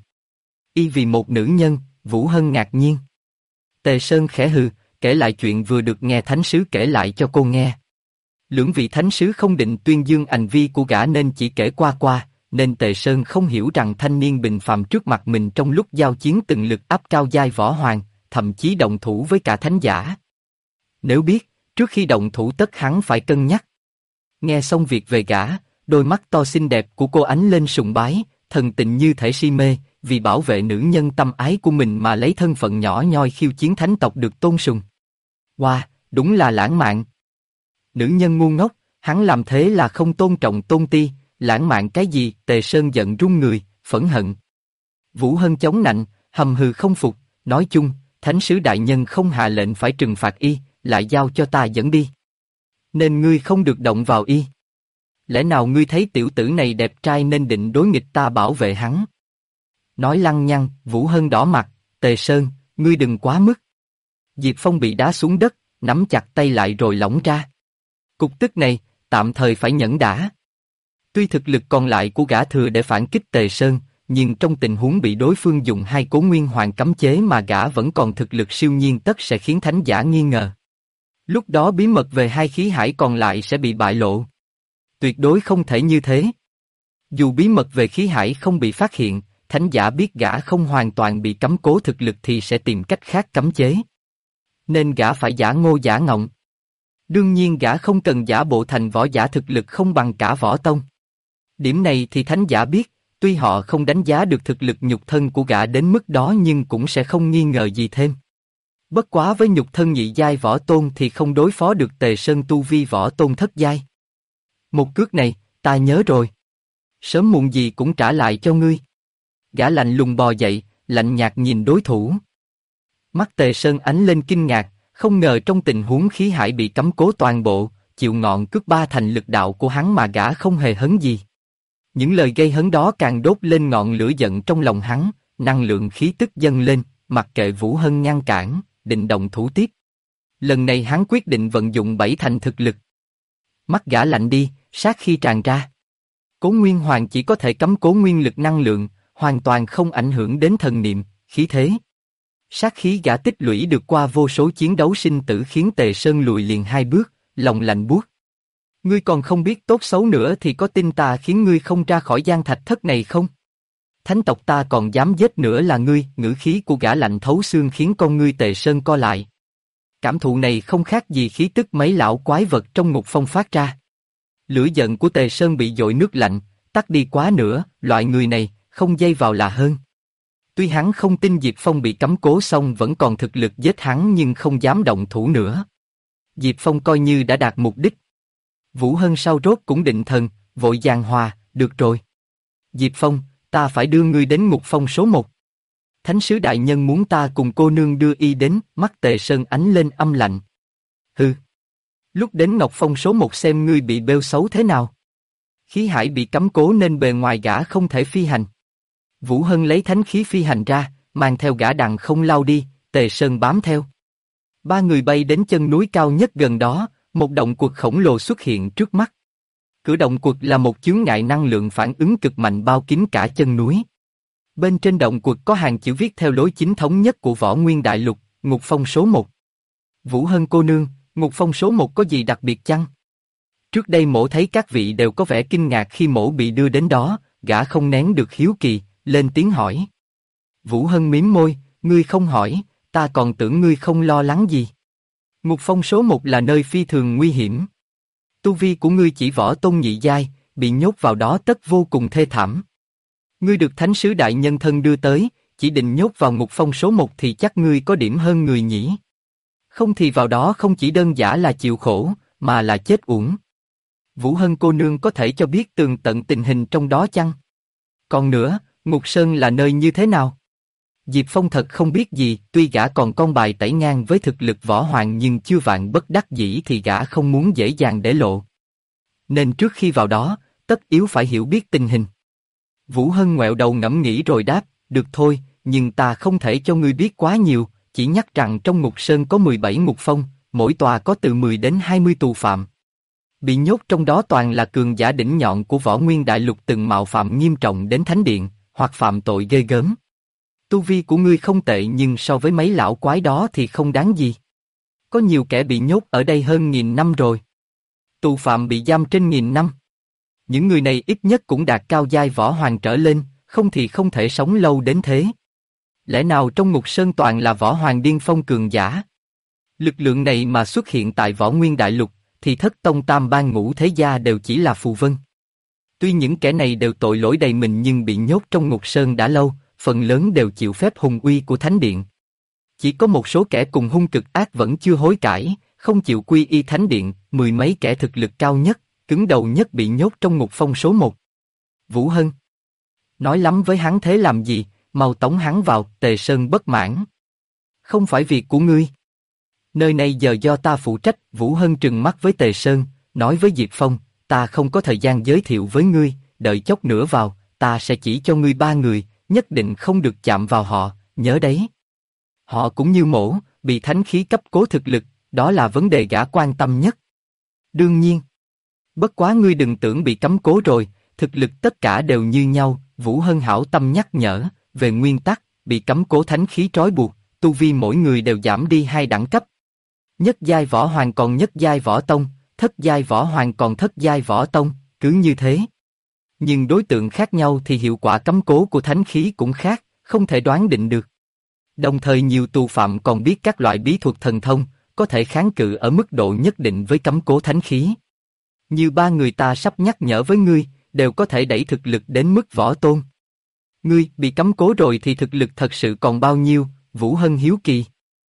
Y vì một nữ nhân. Vũ Hân ngạc nhiên. Tề Sơn khẽ hừ, kể lại chuyện vừa được nghe thánh sứ kể lại cho cô nghe. Lưỡng vị thánh sứ không định tuyên dương hành vi của gã nên chỉ kể qua qua, nên Tề Sơn không hiểu rằng thanh niên bình phàm trước mặt mình trong lúc giao chiến từng lực áp cao giai võ hoàng, thậm chí động thủ với cả thánh giả. Nếu biết, trước khi động thủ tất hắn phải cân nhắc. Nghe xong việc về gã, đôi mắt to xinh đẹp của cô ánh lên sùng bái, thần tình như thể si mê, vì bảo vệ nữ nhân tâm ái của mình mà lấy thân phận nhỏ nhoi khiêu chiến thánh tộc được tôn sùng. Wow, đúng là lãng mạn. Nữ nhân ngu ngốc, hắn làm thế là không tôn trọng tôn ti, lãng mạn cái gì? Tề Sơn giận run người, phẫn hận. Vũ Hân chống nạnh, hầm hừ không phục, nói chung, thánh sứ đại nhân không hạ lệnh phải trừng phạt y, lại giao cho ta dẫn đi. Nên ngươi không được động vào y. Lẽ nào ngươi thấy tiểu tử này đẹp trai nên định đối nghịch ta bảo vệ hắn? Nói lăng nhăng. Vũ Hân đỏ mặt, Tề Sơn, ngươi đừng quá mức. Diệp Phong bị đá xuống đất, nắm chặt tay lại rồi lỏng ra. Cục tức này, tạm thời phải nhẫn đã. Tuy thực lực còn lại của gã thừa để phản kích Tề Sơn, nhưng trong tình huống bị đối phương dùng 2 Cố Nguyên Hoàng cấm chế mà gã vẫn còn thực lực siêu nhiên tất sẽ khiến thánh giả nghi ngờ. Lúc đó bí mật về 2 khí hải còn lại sẽ bị bại lộ. Tuyệt đối không thể như thế. Dù bí mật về khí hải không bị phát hiện, thánh giả biết gã không hoàn toàn bị cấm cố thực lực thì sẽ tìm cách khác cấm chế. Nên gã phải giả ngô giả ngọng. Đương nhiên gã không cần giả bộ thành võ giả thực lực không bằng cả võ tông. Điểm này thì thánh giả biết, tuy họ không đánh giá được thực lực nhục thân của gã đến mức đó nhưng cũng sẽ không nghi ngờ gì thêm. Bất quá với nhục thân nhị giai võ tôn thì không đối phó được Tề Sơn tu vi võ tôn thất giai. Một cước này, ta nhớ rồi. Sớm muộn gì cũng trả lại cho ngươi. Gã lạnh lùng bò dậy, lạnh nhạt nhìn đối thủ. Mắt Tề Sơn ánh lên kinh ngạc, không ngờ trong tình huống khí hải bị cấm cố toàn bộ, chịu ngọn cước 3 thành lực đạo của hắn mà gã không hề hấn gì. Những lời gây hấn đó càng đốt lên ngọn lửa giận trong lòng hắn, năng lượng khí tức dâng lên, mặc kệ Vũ Hân ngăn cản, định động thủ tiếp. Lần này hắn quyết định vận dụng 7 thành thực lực. Mắt gã lạnh đi, sát khí tràn ra. Cố Nguyên Hoàng chỉ có thể cấm cố nguyên lực năng lượng, hoàn toàn không ảnh hưởng đến thần niệm, khí thế. Sát khí gã tích lũy được qua vô số chiến đấu sinh tử khiến Tề Sơn lùi liền 2 bước, lòng lạnh buốt. Ngươi còn không biết tốt xấu nữa thì có tin ta khiến ngươi không ra khỏi gian thạch thất này không? Thánh tộc ta còn dám giết nữa là ngươi. Ngữ khí của gã lạnh thấu xương khiến con ngươi Tề Sơn co lại. Cảm thụ này không khác gì khí tức mấy lão quái vật trong ngục phong phát ra. Lửa giận của Tề Sơn bị dội nước lạnh, tắt đi quá nữa, loại người này, không dây vào là hơn. Tuy hắn không tin Diệp Phong bị cấm cố xong vẫn còn thực lực giết hắn nhưng không dám động thủ nữa. Diệp Phong coi như đã đạt mục đích. Vũ Hân sau rốt cũng định thần, vội giang hòa, được rồi. Diệp Phong, ta phải đưa ngươi đến ngục phong số 1. Thánh sứ đại nhân muốn ta cùng cô nương đưa y đến, mắt Tề Sơn ánh lên âm lạnh. Hừ. Lúc đến ngọc phong số 1 xem ngươi bị bêu xấu thế nào. Khí hải bị cấm cố nên bề ngoài gã không thể phi hành. Vũ Hân lấy thánh khí phi hành ra, mang theo gã đằng không lao đi, Tề Sơn bám theo. Ba người bay đến chân núi cao nhất gần đó, một động quật khổng lồ xuất hiện trước mắt. Cửa động quật là một chướng ngại năng lượng phản ứng cực mạnh bao kín cả chân núi. Bên trên động quật có hàng chữ viết theo lối chính thống nhất của Võ Nguyên Đại Lục, ngục phong số 1. Vũ Hân cô nương, ngục phong số 1 có gì đặc biệt chăng? Trước đây mỗ thấy các vị đều có vẻ kinh ngạc khi mỗ bị đưa đến đó, gã không nén được hiếu kỳ, lên tiếng hỏi. Vũ Hân mím môi, ngươi không hỏi, ta còn tưởng ngươi không lo lắng gì. Ngục phong số 1 là nơi phi thường nguy hiểm. Tu vi của ngươi chỉ võ tôn nhị giai, bị nhốt vào đó tất vô cùng thê thảm. Ngươi được thánh sứ đại nhân thân đưa tới, chỉ định nhốt vào ngục phong số 1 thì chắc ngươi có điểm hơn người nhỉ. Không thì vào đó không chỉ đơn giản là chịu khổ, mà là chết uổng. Vũ Hân cô nương có thể cho biết tường tận tình hình trong đó chăng? Còn nữa, Ngục Sơn là nơi như thế nào? Diệp Phong thật không biết gì, tuy gã còn con bài tẩy ngang với thực lực võ hoàng nhưng chưa vạn bất đắc dĩ thì gã không muốn dễ dàng để lộ. Nên trước khi vào đó, tất yếu phải hiểu biết tình hình. Vũ Hân ngoẹo đầu ngẫm nghĩ rồi đáp, được thôi, nhưng ta không thể cho ngươi biết quá nhiều, chỉ nhắc rằng trong Ngục Sơn có 17 ngục phong, mỗi tòa có từ 10 đến 20 tù phạm. Bị nhốt trong đó toàn là cường giả đỉnh nhọn của Võ Nguyên Đại Lục từng mạo phạm nghiêm trọng đến thánh điện, hoặc phạm tội ghê gớm. Tu vi của ngươi không tệ nhưng so với mấy lão quái đó thì không đáng gì. Có nhiều kẻ bị nhốt ở đây hơn 1000 năm rồi. Tù phạm bị giam trên 1000 năm. Những người này ít nhất cũng đạt cao giai võ hoàng trở lên, không thì không thể sống lâu đến thế. Lẽ nào trong Ngục Sơn toàn là võ hoàng điên phong cường giả? Lực lượng này mà xuất hiện tại Võ Nguyên Đại Lục, thì thất tông tam bang ngũ thế gia đều chỉ là phù vân. Tuy những kẻ này đều tội lỗi đầy mình nhưng bị nhốt trong Ngục Sơn đã lâu, phần lớn đều chịu phép hùng uy của Thánh Điện. Chỉ có một số kẻ cùng hung cực ác vẫn chưa hối cải, không chịu quy y Thánh Điện, mười mấy kẻ thực lực cao nhất, cứng đầu nhất bị nhốt trong ngục phong số 1. Vũ Hân nói lắm với hắn thế làm gì, mau tống hắn vào. Tề Sơn bất mãn. Không phải việc của ngươi. Nơi này giờ do ta phụ trách. Vũ Hân trừng mắt với Tề Sơn, nói với Diệp Phong, ta không có thời gian giới thiệu với ngươi, đợi chốc nữa vào, ta sẽ chỉ cho ngươi 3 người, nhất định không được chạm vào họ, nhớ đấy. Họ cũng như mổ, bị thánh khí cấp cố thực lực, đó là vấn đề gã quan tâm nhất. Đương nhiên. Bất quá ngươi đừng tưởng bị cấm cố rồi, thực lực tất cả đều như nhau. Vũ Hân hảo tâm nhắc nhở, về nguyên tắc, bị cấm cố thánh khí trói buộc, tu vi mỗi người đều giảm đi 2 đẳng cấp. Nhất giai võ hoàng còn nhất giai võ tông, thất giai võ hoàng còn thất giai võ tông, cứ như thế. Nhưng đối tượng khác nhau thì hiệu quả cấm cố của thánh khí cũng khác, không thể đoán định được. Đồng thời nhiều tù phạm còn biết các loại bí thuật thần thông, có thể kháng cự ở mức độ nhất định với cấm cố thánh khí. Như 3 người ta sắp nhắc nhở với ngươi, đều có thể đẩy thực lực đến mức võ tôn. Ngươi bị cấm cố rồi thì thực lực thật sự còn bao nhiêu? Vũ Hân hiếu kỳ.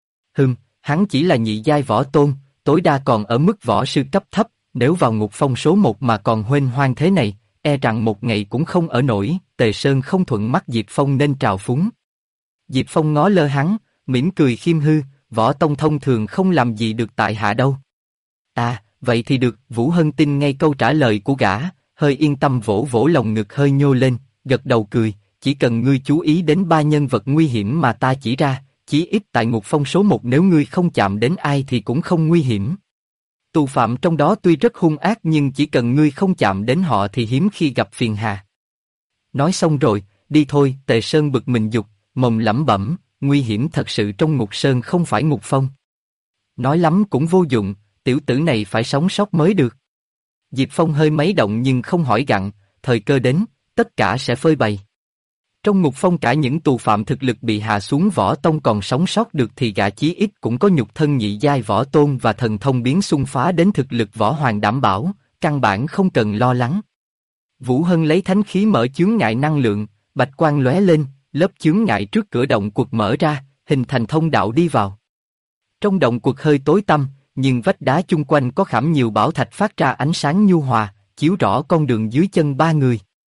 Hắn chỉ là nhị giai võ tôn, tối đa còn ở mức võ sư cấp thấp, nếu vào ngục phong số 1 mà còn huênh hoang thế này, e rằng một ngày cũng không ở nổi. Tề Sơn không thuận mắt Diệp Phong nên trào phúng. Diệp Phong ngó lơ hắn, mỉm cười khiêm hư, võ tông thông thường không làm gì được tại hạ đâu. À, vậy thì được. Vũ Hân tin ngay câu trả lời của gã, hơi yên tâm vỗ vỗ lồng ngực hơi nhô lên, gật đầu cười, chỉ cần ngươi chú ý đến 3 nhân vật nguy hiểm mà ta chỉ ra, chí ít tại ngục phong số 1 nếu ngươi không chạm đến ai thì cũng không nguy hiểm. Tù phạm trong đó tuy rất hung ác nhưng chỉ cần ngươi không chạm đến họ thì hiếm khi gặp phiền hà. Nói xong rồi, đi thôi. Tề Sơn bực mình giục, mồm lẩm bẩm, nguy hiểm thật sự trong ngục sơn không phải ngục phong. Nói lắm cũng vô dụng, tiểu tử này phải sống sót mới được. Diệp Phong hơi mấy động nhưng không hỏi gặng, thời cơ đến, tất cả sẽ phơi bày. Trong ngục phong cả những tù phạm thực lực bị hạ xuống võ tông còn sống sót được thì gã chí ít cũng có nhục thân nhị giai võ tôn và thần thông biến xung phá đến thực lực võ hoàng đảm bảo, căn bản không cần lo lắng. Vũ Hân lấy thánh khí mở chướng ngại năng lượng, bạch quang lóe lên, lớp chướng ngại trước cửa động quật mở ra, hình thành thông đạo đi vào. Trong động quật hơi tối tăm, nhưng vách đá chung quanh có khảm nhiều bảo thạch phát ra ánh sáng nhu hòa, chiếu rõ con đường dưới chân 3 người.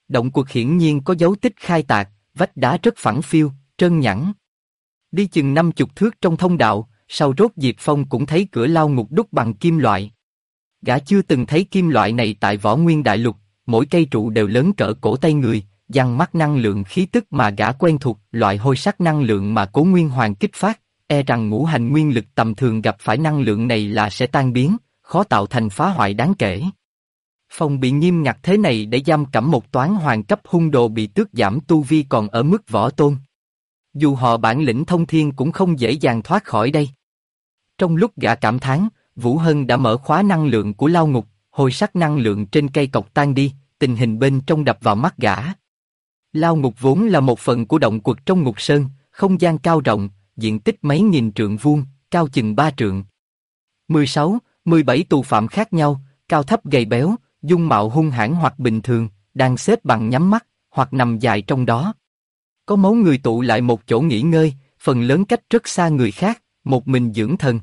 Động quật hiển nhiên có dấu tích khai tạc, vách đá rất phẳng phiu, trơn nhẵn. Đi chừng 50 thước trong thông đạo, sau rốt Diệp Phong cũng thấy cửa lao ngục đúc bằng kim loại. Gã chưa từng thấy kim loại này tại Võ Nguyên Đại Lục, mỗi cây trụ đều lớn cỡ cổ tay người, giăng mắt năng lượng khí tức mà gã quen thuộc, loại hôi sắc năng lượng mà Cố Nguyên Hoàng kích phát, e rằng ngũ hành nguyên lực tầm thường gặp phải năng lượng này là sẽ tan biến, khó tạo thành phá hoại đáng kể. Phòng bị nghiêm ngặt thế này để giam cẩm một toán hoàng cấp hung đồ bị tước giảm tu vi còn ở mức võ tôn. Dù họ bản lĩnh thông thiên cũng không dễ dàng thoát khỏi đây. Trong lúc gã cảm thán, Vũ Hân đã mở khóa năng lượng của lao ngục, hồi sắc năng lượng trên cây cọc tan đi, tình hình bên trong đập vào mắt gã. Lao ngục vốn là một phần của động quật trong ngục sơn, không gian cao rộng, diện tích mấy nghìn trượng vuông, cao chừng 3 trượng. 16, 17 tù phạm khác nhau, cao thấp gầy béo, dung mạo hung hãn hoặc bình thường, đang xếp bằng nhắm mắt, hoặc nằm dài trong đó. Có máu người tụ lại một chỗ nghỉ ngơi, phần lớn cách rất xa người khác, một mình dưỡng thần.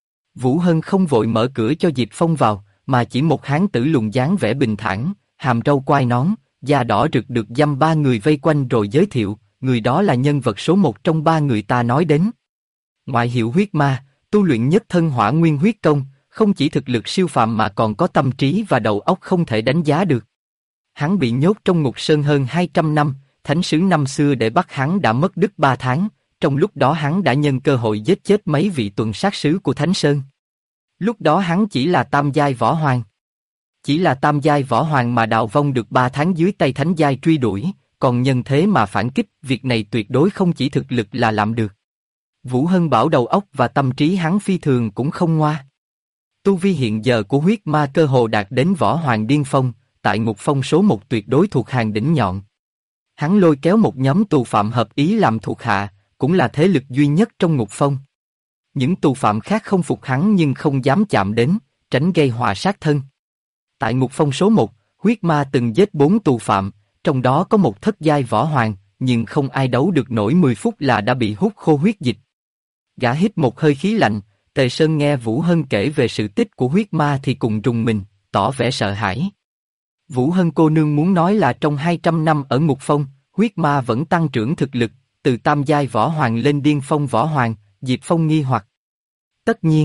Vũ Hân không vội mở cửa cho Diệp Phong vào, mà chỉ một hán tử lùn dáng vẻ bình thản, hàm râu quai nón, da đỏ rực được dăm 3 người vây quanh rồi giới thiệu, người đó là nhân vật số 1 trong 3 người ta nói đến. Ngoại hiệu huyết ma, tu luyện nhất thân hỏa nguyên huyết công, không chỉ thực lực siêu phàm mà còn có tâm trí và đầu óc không thể đánh giá được. Hắn bị nhốt trong ngục sơn hơn 200 năm, thánh sứ năm xưa để bắt hắn đã mất đứt 3 tháng, trong lúc đó hắn đã nhân cơ hội giết chết mấy vị tuần sát sứ của Thánh Sơn. Lúc đó hắn chỉ là tam giai võ hoàng. Chỉ là tam giai võ hoàng mà đào vong được 3 tháng dưới tay thánh giai truy đuổi, còn nhân thế mà phản kích, việc này tuyệt đối không chỉ thực lực là làm được. Vũ Hân bảo đầu óc và tâm trí hắn phi thường cũng không ngoa. Tu vi hiện giờ của huyết ma cơ hồ đạt đến võ hoàng điên phong, tại ngục phong số 1 tuyệt đối thuộc hàng đỉnh nhọn. Hắn lôi kéo một nhóm tù phạm hợp ý làm thuộc hạ, cũng là thế lực duy nhất trong ngục phong. Những tù phạm khác không phục hắn nhưng không dám chạm đến, tránh gây họa sát thân. Tại ngục phong số 1, huyết ma từng giết 4 tù phạm, trong đó có một thất giai võ hoàng, nhưng không ai đấu được nổi 10 phút là đã bị hút khô huyết dịch. Gã hít một hơi khí lạnh, Tề Sơn nghe Vũ Hân kể về sự tích của huyết ma thì cùng rùng mình, tỏ vẻ sợ hãi. Vũ Hân cô nương muốn nói là trong 200 năm ở ngục phong, huyết ma vẫn tăng trưởng thực lực, từ tam giai võ hoàng lên điên phong võ hoàng. Diệp Phong nghi hoặc. Tất nhiên.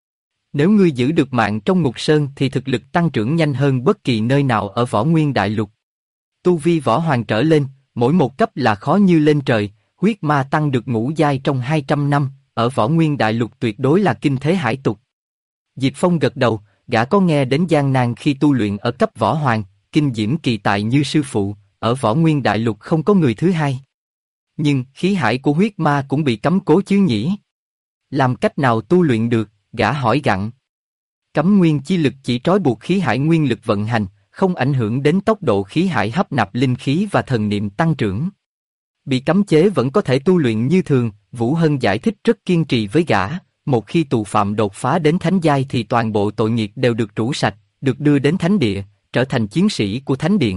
Nếu ngươi giữ được mạng trong ngục sơn thì thực lực tăng trưởng nhanh hơn bất kỳ nơi nào ở Võ Nguyên Đại Lục. Tu vi võ hoàng trở lên, mỗi một cấp là khó như lên trời, huyết ma tăng được ngũ giai trong 200 năm, ở Võ Nguyên Đại Lục tuyệt đối là kinh thế hải tục. Diệp Phong gật đầu, gã có nghe đến gian nan khi tu luyện ở cấp võ hoàng, kinh diễm kỳ tài như sư phụ, ở Võ Nguyên Đại Lục không có người thứ hai. Nhưng khí hải của huyết ma cũng bị cấm cố chứ nhỉ? Làm cách nào tu luyện được, gã hỏi gặng. Cấm nguyên chi lực chỉ trói buộc khí hải nguyên lực vận hành, không ảnh hưởng đến tốc độ khí hải hấp nạp linh khí và thần niệm tăng trưởng. Bị cấm chế vẫn có thể tu luyện như thường, Vũ Hân giải thích rất kiên trì với gã, một khi tù phạm đột phá đến thánh giai thì toàn bộ tội nghiệp đều được rũ sạch, được đưa đến thánh địa, trở thành chiến sĩ của thánh điện.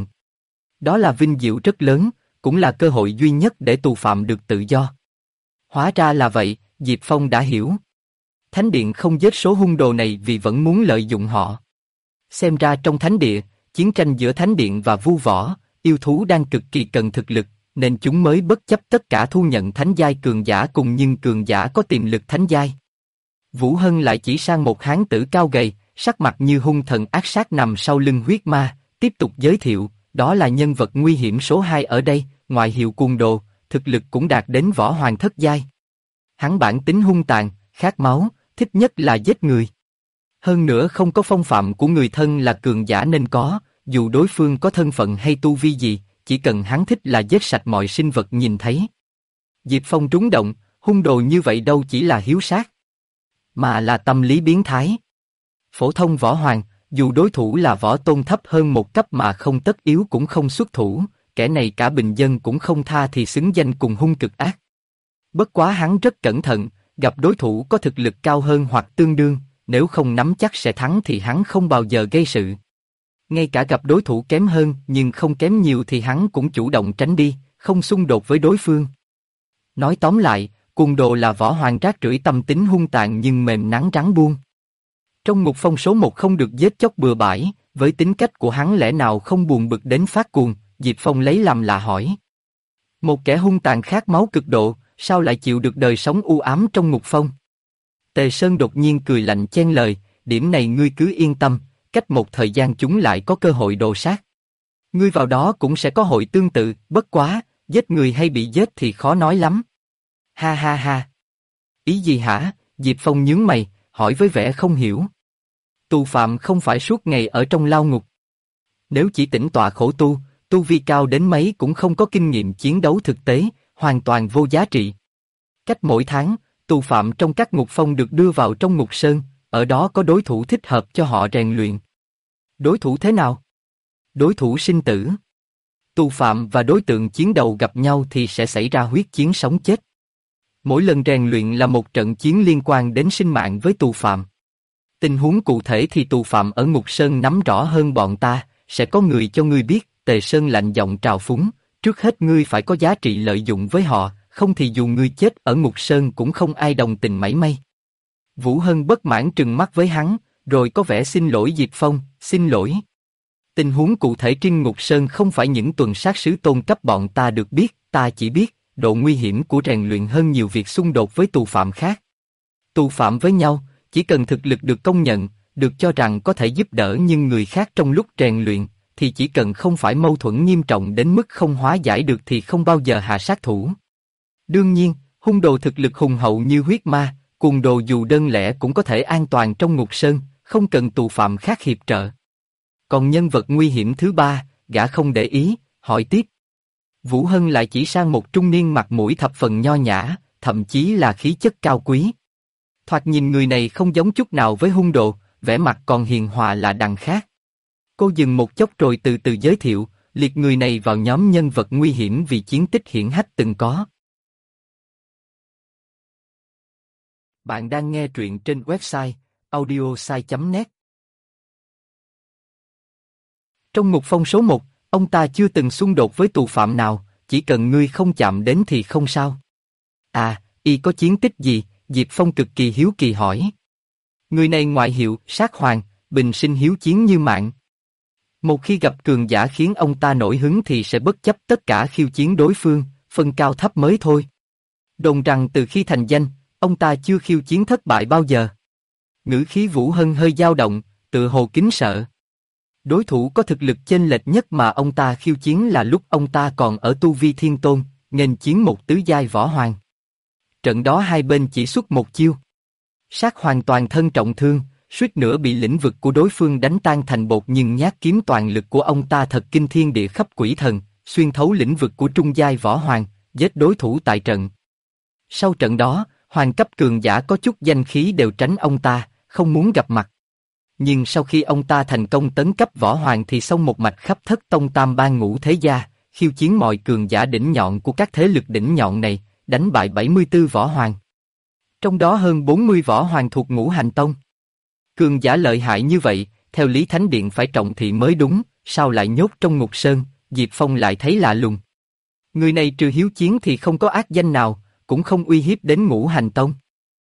Đó là vinh diệu rất lớn, cũng là cơ hội duy nhất để tù phạm được tự do. Hóa ra là vậy, Diệp Phong đã hiểu. Thánh điện không giết số hung đồ này vì vẫn muốn lợi dụng họ. Xem ra trong thánh địa, chiến tranh giữa thánh điện và vu võ, yêu thú đang cực kỳ cần thực lực, nên chúng mới bất chấp tất cả thu nhận thánh giai cường giả cùng nhưng cường giả có tiềm lực thánh giai. Vũ Hân lại chỉ sang một hán tử cao gầy, sắc mặt như hung thần ác sát nằm sau lưng huyết ma, tiếp tục giới thiệu, đó là nhân vật nguy hiểm số 2 ở đây, ngoại hiệu cuồng đồ, thực lực cũng đạt đến võ hoàng thất giai. Hắn bản tính hung tàn, khát máu, thích nhất là giết người. Hơn nữa không có phong phạm của người thân là cường giả nên có, dù đối phương có thân phận hay tu vi gì, chỉ cần hắn thích là giết sạch mọi sinh vật nhìn thấy. Diệp Phong rúng động, hung đồ như vậy đâu chỉ là hiếu sát, mà là tâm lý biến thái. Phổ thông võ hoàng, dù đối thủ là võ tôn thấp hơn một cấp mà không tất yếu cũng không xuất thủ, kẻ này cả bình dân cũng không tha thì xứng danh cùng hung cực ác. Bất quá hắn rất cẩn thận, gặp đối thủ có thực lực cao hơn hoặc tương đương, nếu không nắm chắc sẽ thắng thì hắn không bao giờ gây sự. Ngay cả gặp đối thủ kém hơn nhưng không kém nhiều thì hắn cũng chủ động tránh đi, không xung đột với đối phương. Nói tóm lại, cuồng đồ là võ hoàng rác rưởi tâm tính hung tàn nhưng mềm nắng rắn buông. Trong ngục phong số 1 không được giết chóc bừa bãi, với tính cách của hắn lẽ nào không buồn bực đến phát cuồng, Diệp Phong lấy làm lạ hỏi. Một kẻ hung tàn khát máu cực độ, sao lại chịu được đời sống u ám trong ngục phong? Tề Sơn đột nhiên cười lạnh chen lời, điểm này ngươi cứ yên tâm, cách một thời gian chúng lại có cơ hội đồ sát. Ngươi vào đó cũng sẽ có hội tương tự, bất quá, giết người hay bị giết thì khó nói lắm. Ha ha ha. Ý gì hả? Diệp Phong nhướng mày, hỏi với vẻ không hiểu. Tù phạm không phải suốt ngày ở trong lao ngục. Nếu chỉ tĩnh tọa khổ tu vi cao đến mấy cũng không có kinh nghiệm chiến đấu thực tế, hoàn toàn vô giá trị. Cách mỗi tháng, tù phạm trong các ngục phong được đưa vào trong ngục sơn, ở đó có đối thủ thích hợp cho họ rèn luyện. Đối thủ thế nào? Đối thủ sinh tử. Tù phạm và đối tượng chiến đầu gặp nhau thì sẽ xảy ra huyết chiến sống chết. Mỗi lần rèn luyện là một trận chiến liên quan đến sinh mạng với tù phạm. Tình huống cụ thể thì tù phạm ở ngục sơn nắm rõ hơn bọn ta, sẽ có người cho ngươi biết. Tề Sơn lạnh giọng trào phúng, trước hết ngươi phải có giá trị lợi dụng với họ, không thì dù ngươi chết ở ngục sơn cũng không ai đồng tình mảy may. Vũ Hân bất mãn trừng mắt với hắn, rồi có vẻ xin lỗi Diệp Phong, xin lỗi. Tình huống cụ thể trên ngục sơn không phải những tuần sát sứ tôn cấp bọn ta được biết, ta chỉ biết, độ nguy hiểm của rèn luyện hơn nhiều việc xung đột với tù phạm khác. Tù phạm với nhau, chỉ cần thực lực được công nhận, được cho rằng có thể giúp đỡ nhưng người khác trong lúc rèn luyện, thì chỉ cần không phải mâu thuẫn nghiêm trọng đến mức không hóa giải được thì không bao giờ hạ sát thủ. Đương nhiên, hung đồ thực lực hùng hậu như huyết ma, cuồng đồ dù đơn lẻ cũng có thể an toàn trong ngục sơn, không cần tù phạm khác hiệp trợ. Còn nhân vật nguy hiểm thứ ba, gã không để ý, hỏi tiếp. Vũ Hân lại chỉ sang một trung niên mặt mũi thập phần nho nhã, thậm chí là khí chất cao quý. Thoạt nhìn người này không giống chút nào với hung đồ, vẻ mặt còn hiền hòa là đằng khác. Cô dừng một chốc rồi từ từ giới thiệu, liệt người này vào nhóm nhân vật nguy hiểm vì chiến tích hiển hách từng có. Bạn đang nghe truyện trên website audiosai.net. Trong ngục phong số 1, ông ta chưa từng xung đột với tù phạm nào, chỉ cần ngươi không chạm đến thì không sao. À, y có chiến tích gì? Diệp Phong cực kỳ hiếu kỳ hỏi. Người này ngoại hiệu sát hoàng, bình sinh hiếu chiến như mạng. Một khi gặp cường giả khiến ông ta nổi hứng thì sẽ bất chấp tất cả khiêu chiến đối phương, phân cao thấp mới thôi. Đồn rằng từ khi thành danh, ông ta chưa khiêu chiến thất bại bao giờ. Ngữ khí Vũ Hân hơi dao động, tự hồ kính sợ. Đối thủ có thực lực chênh lệch nhất mà ông ta khiêu chiến là lúc ông ta còn ở tu vi thiên tôn, nghênh chiến một tứ giai võ hoàng. Trận đó hai bên chỉ xuất một chiêu. Sát hoàn toàn thân trọng thương, suýt nữa bị lĩnh vực của đối phương đánh tan thành bột, nhưng nhát kiếm toàn lực của ông ta thật kinh thiên địa khắp quỷ thần, xuyên thấu lĩnh vực của trung giai võ hoàng, giết đối thủ tại trận. Sau trận đó, hoàng cấp cường giả có chút danh khí đều tránh ông ta, không muốn gặp mặt. Nhưng sau khi ông ta thành công tấn cấp võ hoàng thì xông một mạch khắp thất tông tam bang ngũ thế gia, khiêu chiến mọi cường giả đỉnh nhọn của các thế lực đỉnh nhọn này, đánh bại 74 võ hoàng. Trong đó hơn 40 võ hoàng thuộc ngũ hành tông. Cường giả lợi hại như vậy, theo lý thánh điện phải trọng thị mới đúng, sao lại nhốt trong ngục sơn? Diệp Phong lại thấy lạ lùng. Người này trừ hiếu chiến thì không có ác danh nào, cũng không uy hiếp đến ngũ hành tông.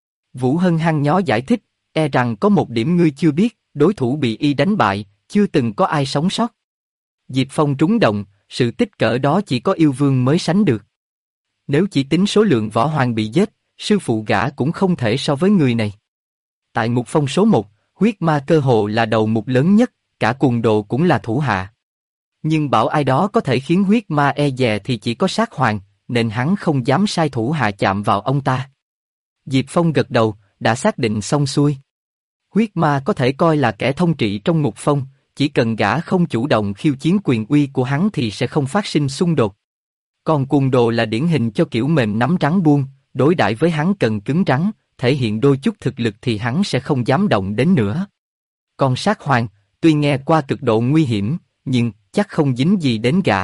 Vũ Hân hăng nhó giải thích, e rằng có một điểm ngươi chưa biết, đối thủ bị y đánh bại, chưa từng có ai sống sót. Diệp Phong trúng động, sự tích cỡ đó chỉ có yêu vương mới sánh được. Nếu chỉ tính số lượng võ hoàng bị giết, sư phụ gã cũng không thể so với người này. Tại ngục phong số 1, huyết ma cơ hồ là đầu mục lớn nhất, cả cuồng đồ cũng là thủ hạ. Nhưng bảo ai đó có thể khiến huyết ma e dè thì chỉ có sát hoàng, nên hắn không dám sai thủ hạ chạm vào ông ta. Diệp Phong gật đầu, đã xác định xong xuôi. Huyết ma có thể coi là kẻ thông trị trong ngục phong, chỉ cần gã không chủ động khiêu chiến quyền uy của hắn thì sẽ không phát sinh xung đột. Còn cuồng đồ là điển hình cho kiểu mềm nắm rắn buông, đối đãi với hắn cần cứng rắn, thể hiện đôi chút thực lực thì hắn sẽ không dám động đến nữa. Còn sát hoàng, tuy nghe qua cực độ nguy hiểm, nhưng chắc không dính gì đến gã.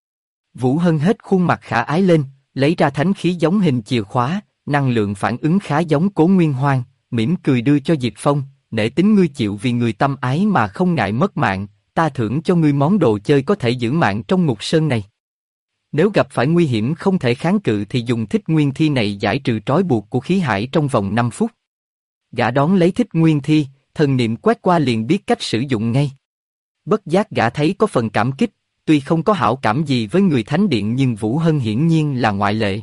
Vũ Hân hết khuôn mặt khả ái lên, lấy ra thánh khí giống hình chìa khóa, năng lượng phản ứng khá giống Cố Nguyên Hoang, mỉm cười đưa cho Diệp Phong, nể tính ngươi chịu vì người tâm ái mà không ngại mất mạng, ta thưởng cho ngươi món đồ chơi có thể giữ mạng trong ngục sơn này. Nếu gặp phải nguy hiểm không thể kháng cự thì dùng thích nguyên thi này giải trừ trói buộc của khí hải trong vòng 5 phút. Gã đón lấy thích nguyên thi, thần niệm quét qua liền biết cách sử dụng ngay. Bất giác gã thấy có phần cảm kích, tuy không có hảo cảm gì với người thánh điện nhưng Vũ Hân hiển nhiên là ngoại lệ.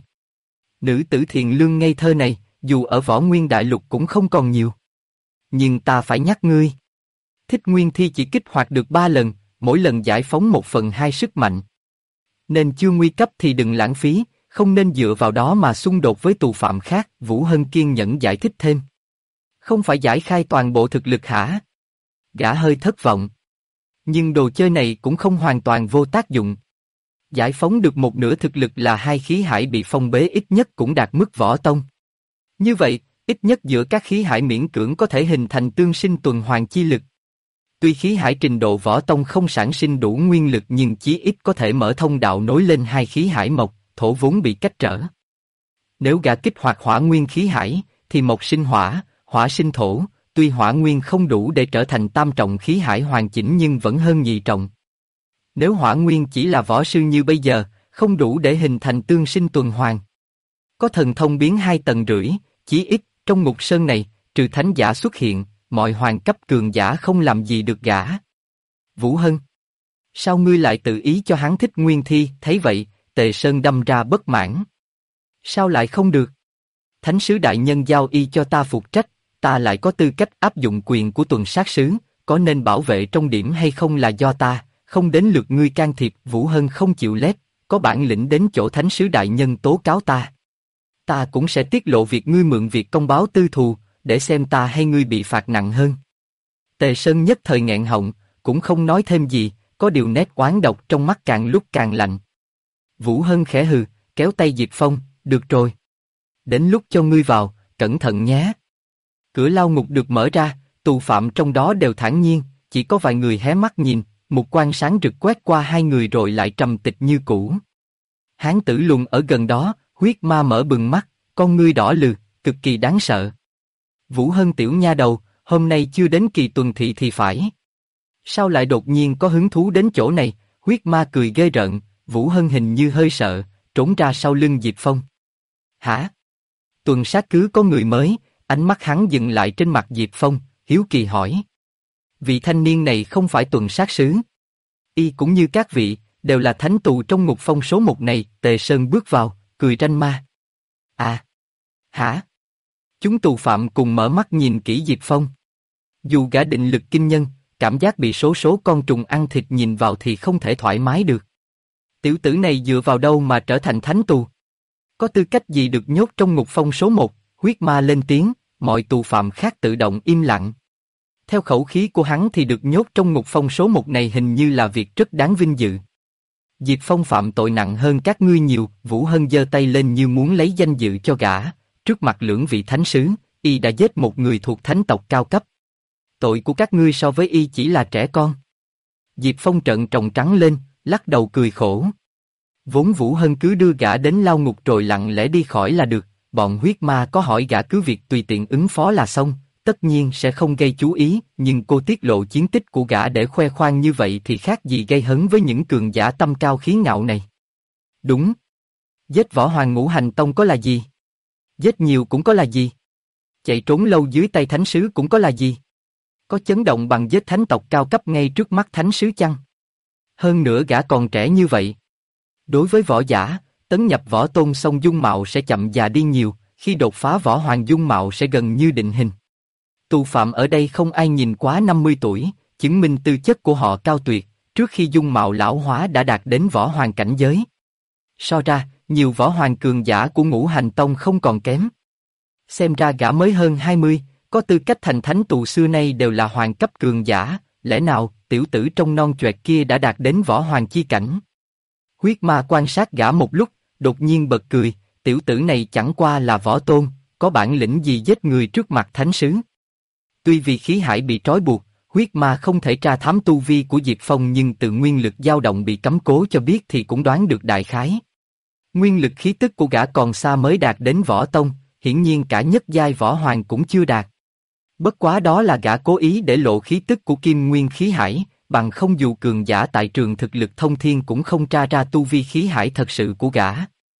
Nữ tử thiện lương ngây thơ này, dù ở Võ Nguyên Đại Lục cũng không còn nhiều. Nhưng ta phải nhắc ngươi. Thích Nguyên Thi chỉ kích hoạt được 3 lần, mỗi lần giải phóng 1/2 sức mạnh. Nên chưa nguy cấp thì đừng lãng phí, không nên dựa vào đó mà xung đột với tù phạm khác, Vũ Hân kiên nhẫn giải thích thêm. Không phải giải khai toàn bộ thực lực hả? Gã hơi thất vọng. Nhưng đồ chơi này cũng không hoàn toàn vô tác dụng. Giải phóng được một nửa thực lực là 2 khí hải bị phong bế ít nhất cũng đạt mức võ tông. Như vậy, ít nhất giữa các khí hải miễn cưỡng có thể hình thành tương sinh tuần hoàn chi lực. Tuy khí hải trình độ võ tông không sản sinh đủ nguyên lực nhưng chí ít có thể mở thông đạo nối lên 2 khí hải mộc, thổ vốn bị cách trở. Nếu gã kích hoạt hỏa nguyên khí hải, thì mộc sinh hỏa, hỏa sinh thổ, tuy hỏa nguyên không đủ để trở thành tam trọng khí hải hoàn chỉnh nhưng vẫn hơn nhị trọng. Nếu hỏa nguyên chỉ là võ sư như bây giờ, không đủ để hình thành tương sinh tuần hoàn. Có thần thông biến 2 tầng rưỡi, chí ít, trong ngục sơn này, trừ thánh giả xuất hiện, mọi hoàng cấp cường giả không làm gì được gã. Vũ Hân, sao ngươi lại tự ý cho hắn Thích Nguyên Thi? Thấy vậy, Tề Sơn đâm ra bất mãn. Sao lại không được? Thánh sứ đại nhân giao y cho ta phụ trách, ta lại có tư cách áp dụng quyền của tuần sát sứ, có nên bảo vệ trong điểm hay không là do ta, không đến lượt ngươi can thiệp. Vũ Hân không chịu lép, có bản lĩnh đến chỗ thánh sứ đại nhân tố cáo ta. Ta cũng sẽ tiết lộ việc ngươi mượn việc công báo tư thù, để xem ta hay ngươi bị phạt nặng hơn. Tề Sơn nhất thời nghẹn họng, cũng không nói thêm gì, có điều nét oán độc trong mắt càng lúc càng lạnh. Vũ Hân khẽ hừ, kéo tay Diệp Phong, được rồi. Đến lúc cho ngươi vào, cẩn thận nhé. Cửa lao ngục được mở ra, tù phạm trong đó đều thản nhiên, chỉ có vài người hé mắt nhìn, một quan sáng rực quét qua 2 người rồi lại trầm tịch như cũ. Hán tử lùn ở gần đó, huyết ma mở bừng mắt, con ngươi đỏ lừ, cực kỳ đáng sợ. Vũ Hân tiểu nha đầu, hôm nay chưa đến kỳ tuần thị thì phải. Sao lại đột nhiên có hứng thú đến chỗ này? Huyết ma cười ghê rợn, Vũ Hân hình như hơi sợ, trốn ra sau lưng Diệp Phong. Hả? Tuần sát cứ có người mới, ánh mắt hắn dừng lại trên mặt Diệp Phong, hiếu kỳ hỏi. Vị thanh niên này không phải tuần sát sứ. Y cũng như các vị, đều là thánh tù trong ngục phong số 1 này. Tề Sơn bước vào, cười ranh ma. À? Hả? Chúng tù phạm cùng mở mắt nhìn kỹ Diệp Phong. Dù gã định lực kinh nhân, cảm giác bị số con trùng ăn thịt nhìn vào thì không thể thoải mái được. Tiểu tử này dựa vào đâu mà trở thành thánh tù? Có tư cách gì được nhốt trong ngục phong số 1? Huyết ma lên tiếng, mọi tù phạm khác tự động im lặng. Theo khẩu khí của hắn thì được nhốt trong ngục phong số 1 này hình như là việc rất đáng vinh dự. Diệp Phong phạm tội nặng hơn các ngươi nhiều. Vũ Hân giơ tay lên như muốn lấy danh dự cho gã. Trước mặt lưỡng vị thánh sứ, y đã giết một người thuộc thánh tộc cao cấp. Tội của các ngươi so với y chỉ là trẻ con. Diệp Phong trợn tròng trắng lên, lắc đầu cười khổ. Vốn Vũ Hân cứ đưa gã đến lao ngục rồi lặng lẽ đi khỏi là được, bọn huyết ma có hỏi gã cứ việc tùy tiện ứng phó là xong, tất nhiên sẽ không gây chú ý, nhưng cô tiết lộ chiến tích của gã để khoe khoang như vậy thì khác gì gây hấn với những cường giả tâm cao khí ngạo này. Đúng. Giết Võ Hoàng Ngũ Hành Tông có là gì? Giết nhiều cũng có là gì? Chạy trốn lâu dưới tay thánh sứ cũng có là gì? Có chấn động bằng giết thánh tộc cao cấp ngay trước mắt thánh sứ chăng? Hơn nữa gã còn trẻ như vậy. Đối với võ giả, tấn nhập võ tôn xong dung mạo sẽ chậm già đi nhiều, khi đột phá võ hoàng dung mạo sẽ gần như định hình. Tù phạm ở đây không ai nhìn quá 50 tuổi, chứng minh tư chất của họ cao tuyệt, trước khi dung mạo lão hóa đã đạt đến võ hoàng cảnh giới. So ra, nhiều võ hoàng cường giả của Ngũ Hành Tông không còn kém. Xem ra gã mới hơn 20, có tư cách thành thánh tù xưa nay đều là hoàng cấp cường giả, lẽ nào tiểu tử trong non choẹt kia đã đạt đến võ hoàng chi cảnh? Huyết ma quan sát gã một lúc, đột nhiên bật cười, tiểu tử này chẳng qua là võ tôn, có bản lĩnh gì giết người trước mặt thánh sứ. Tuy vì khí hải bị trói buộc, huyết ma không thể tra thám tu vi của Diệp Phong nhưng từ nguyên lực dao động bị cấm cố cho biết thì cũng đoán được đại khái. Nguyên lực khí tức của gã còn xa mới đạt đến võ tông, hiển nhiên cả nhất giai võ hoàng cũng chưa đạt. Bất quá đó là gã cố ý để lộ khí tức của kim nguyên khí hải, bằng không dù cường giả tại trường thực lực thông thiên cũng không tra ra tu vi khí hải thật sự của gã.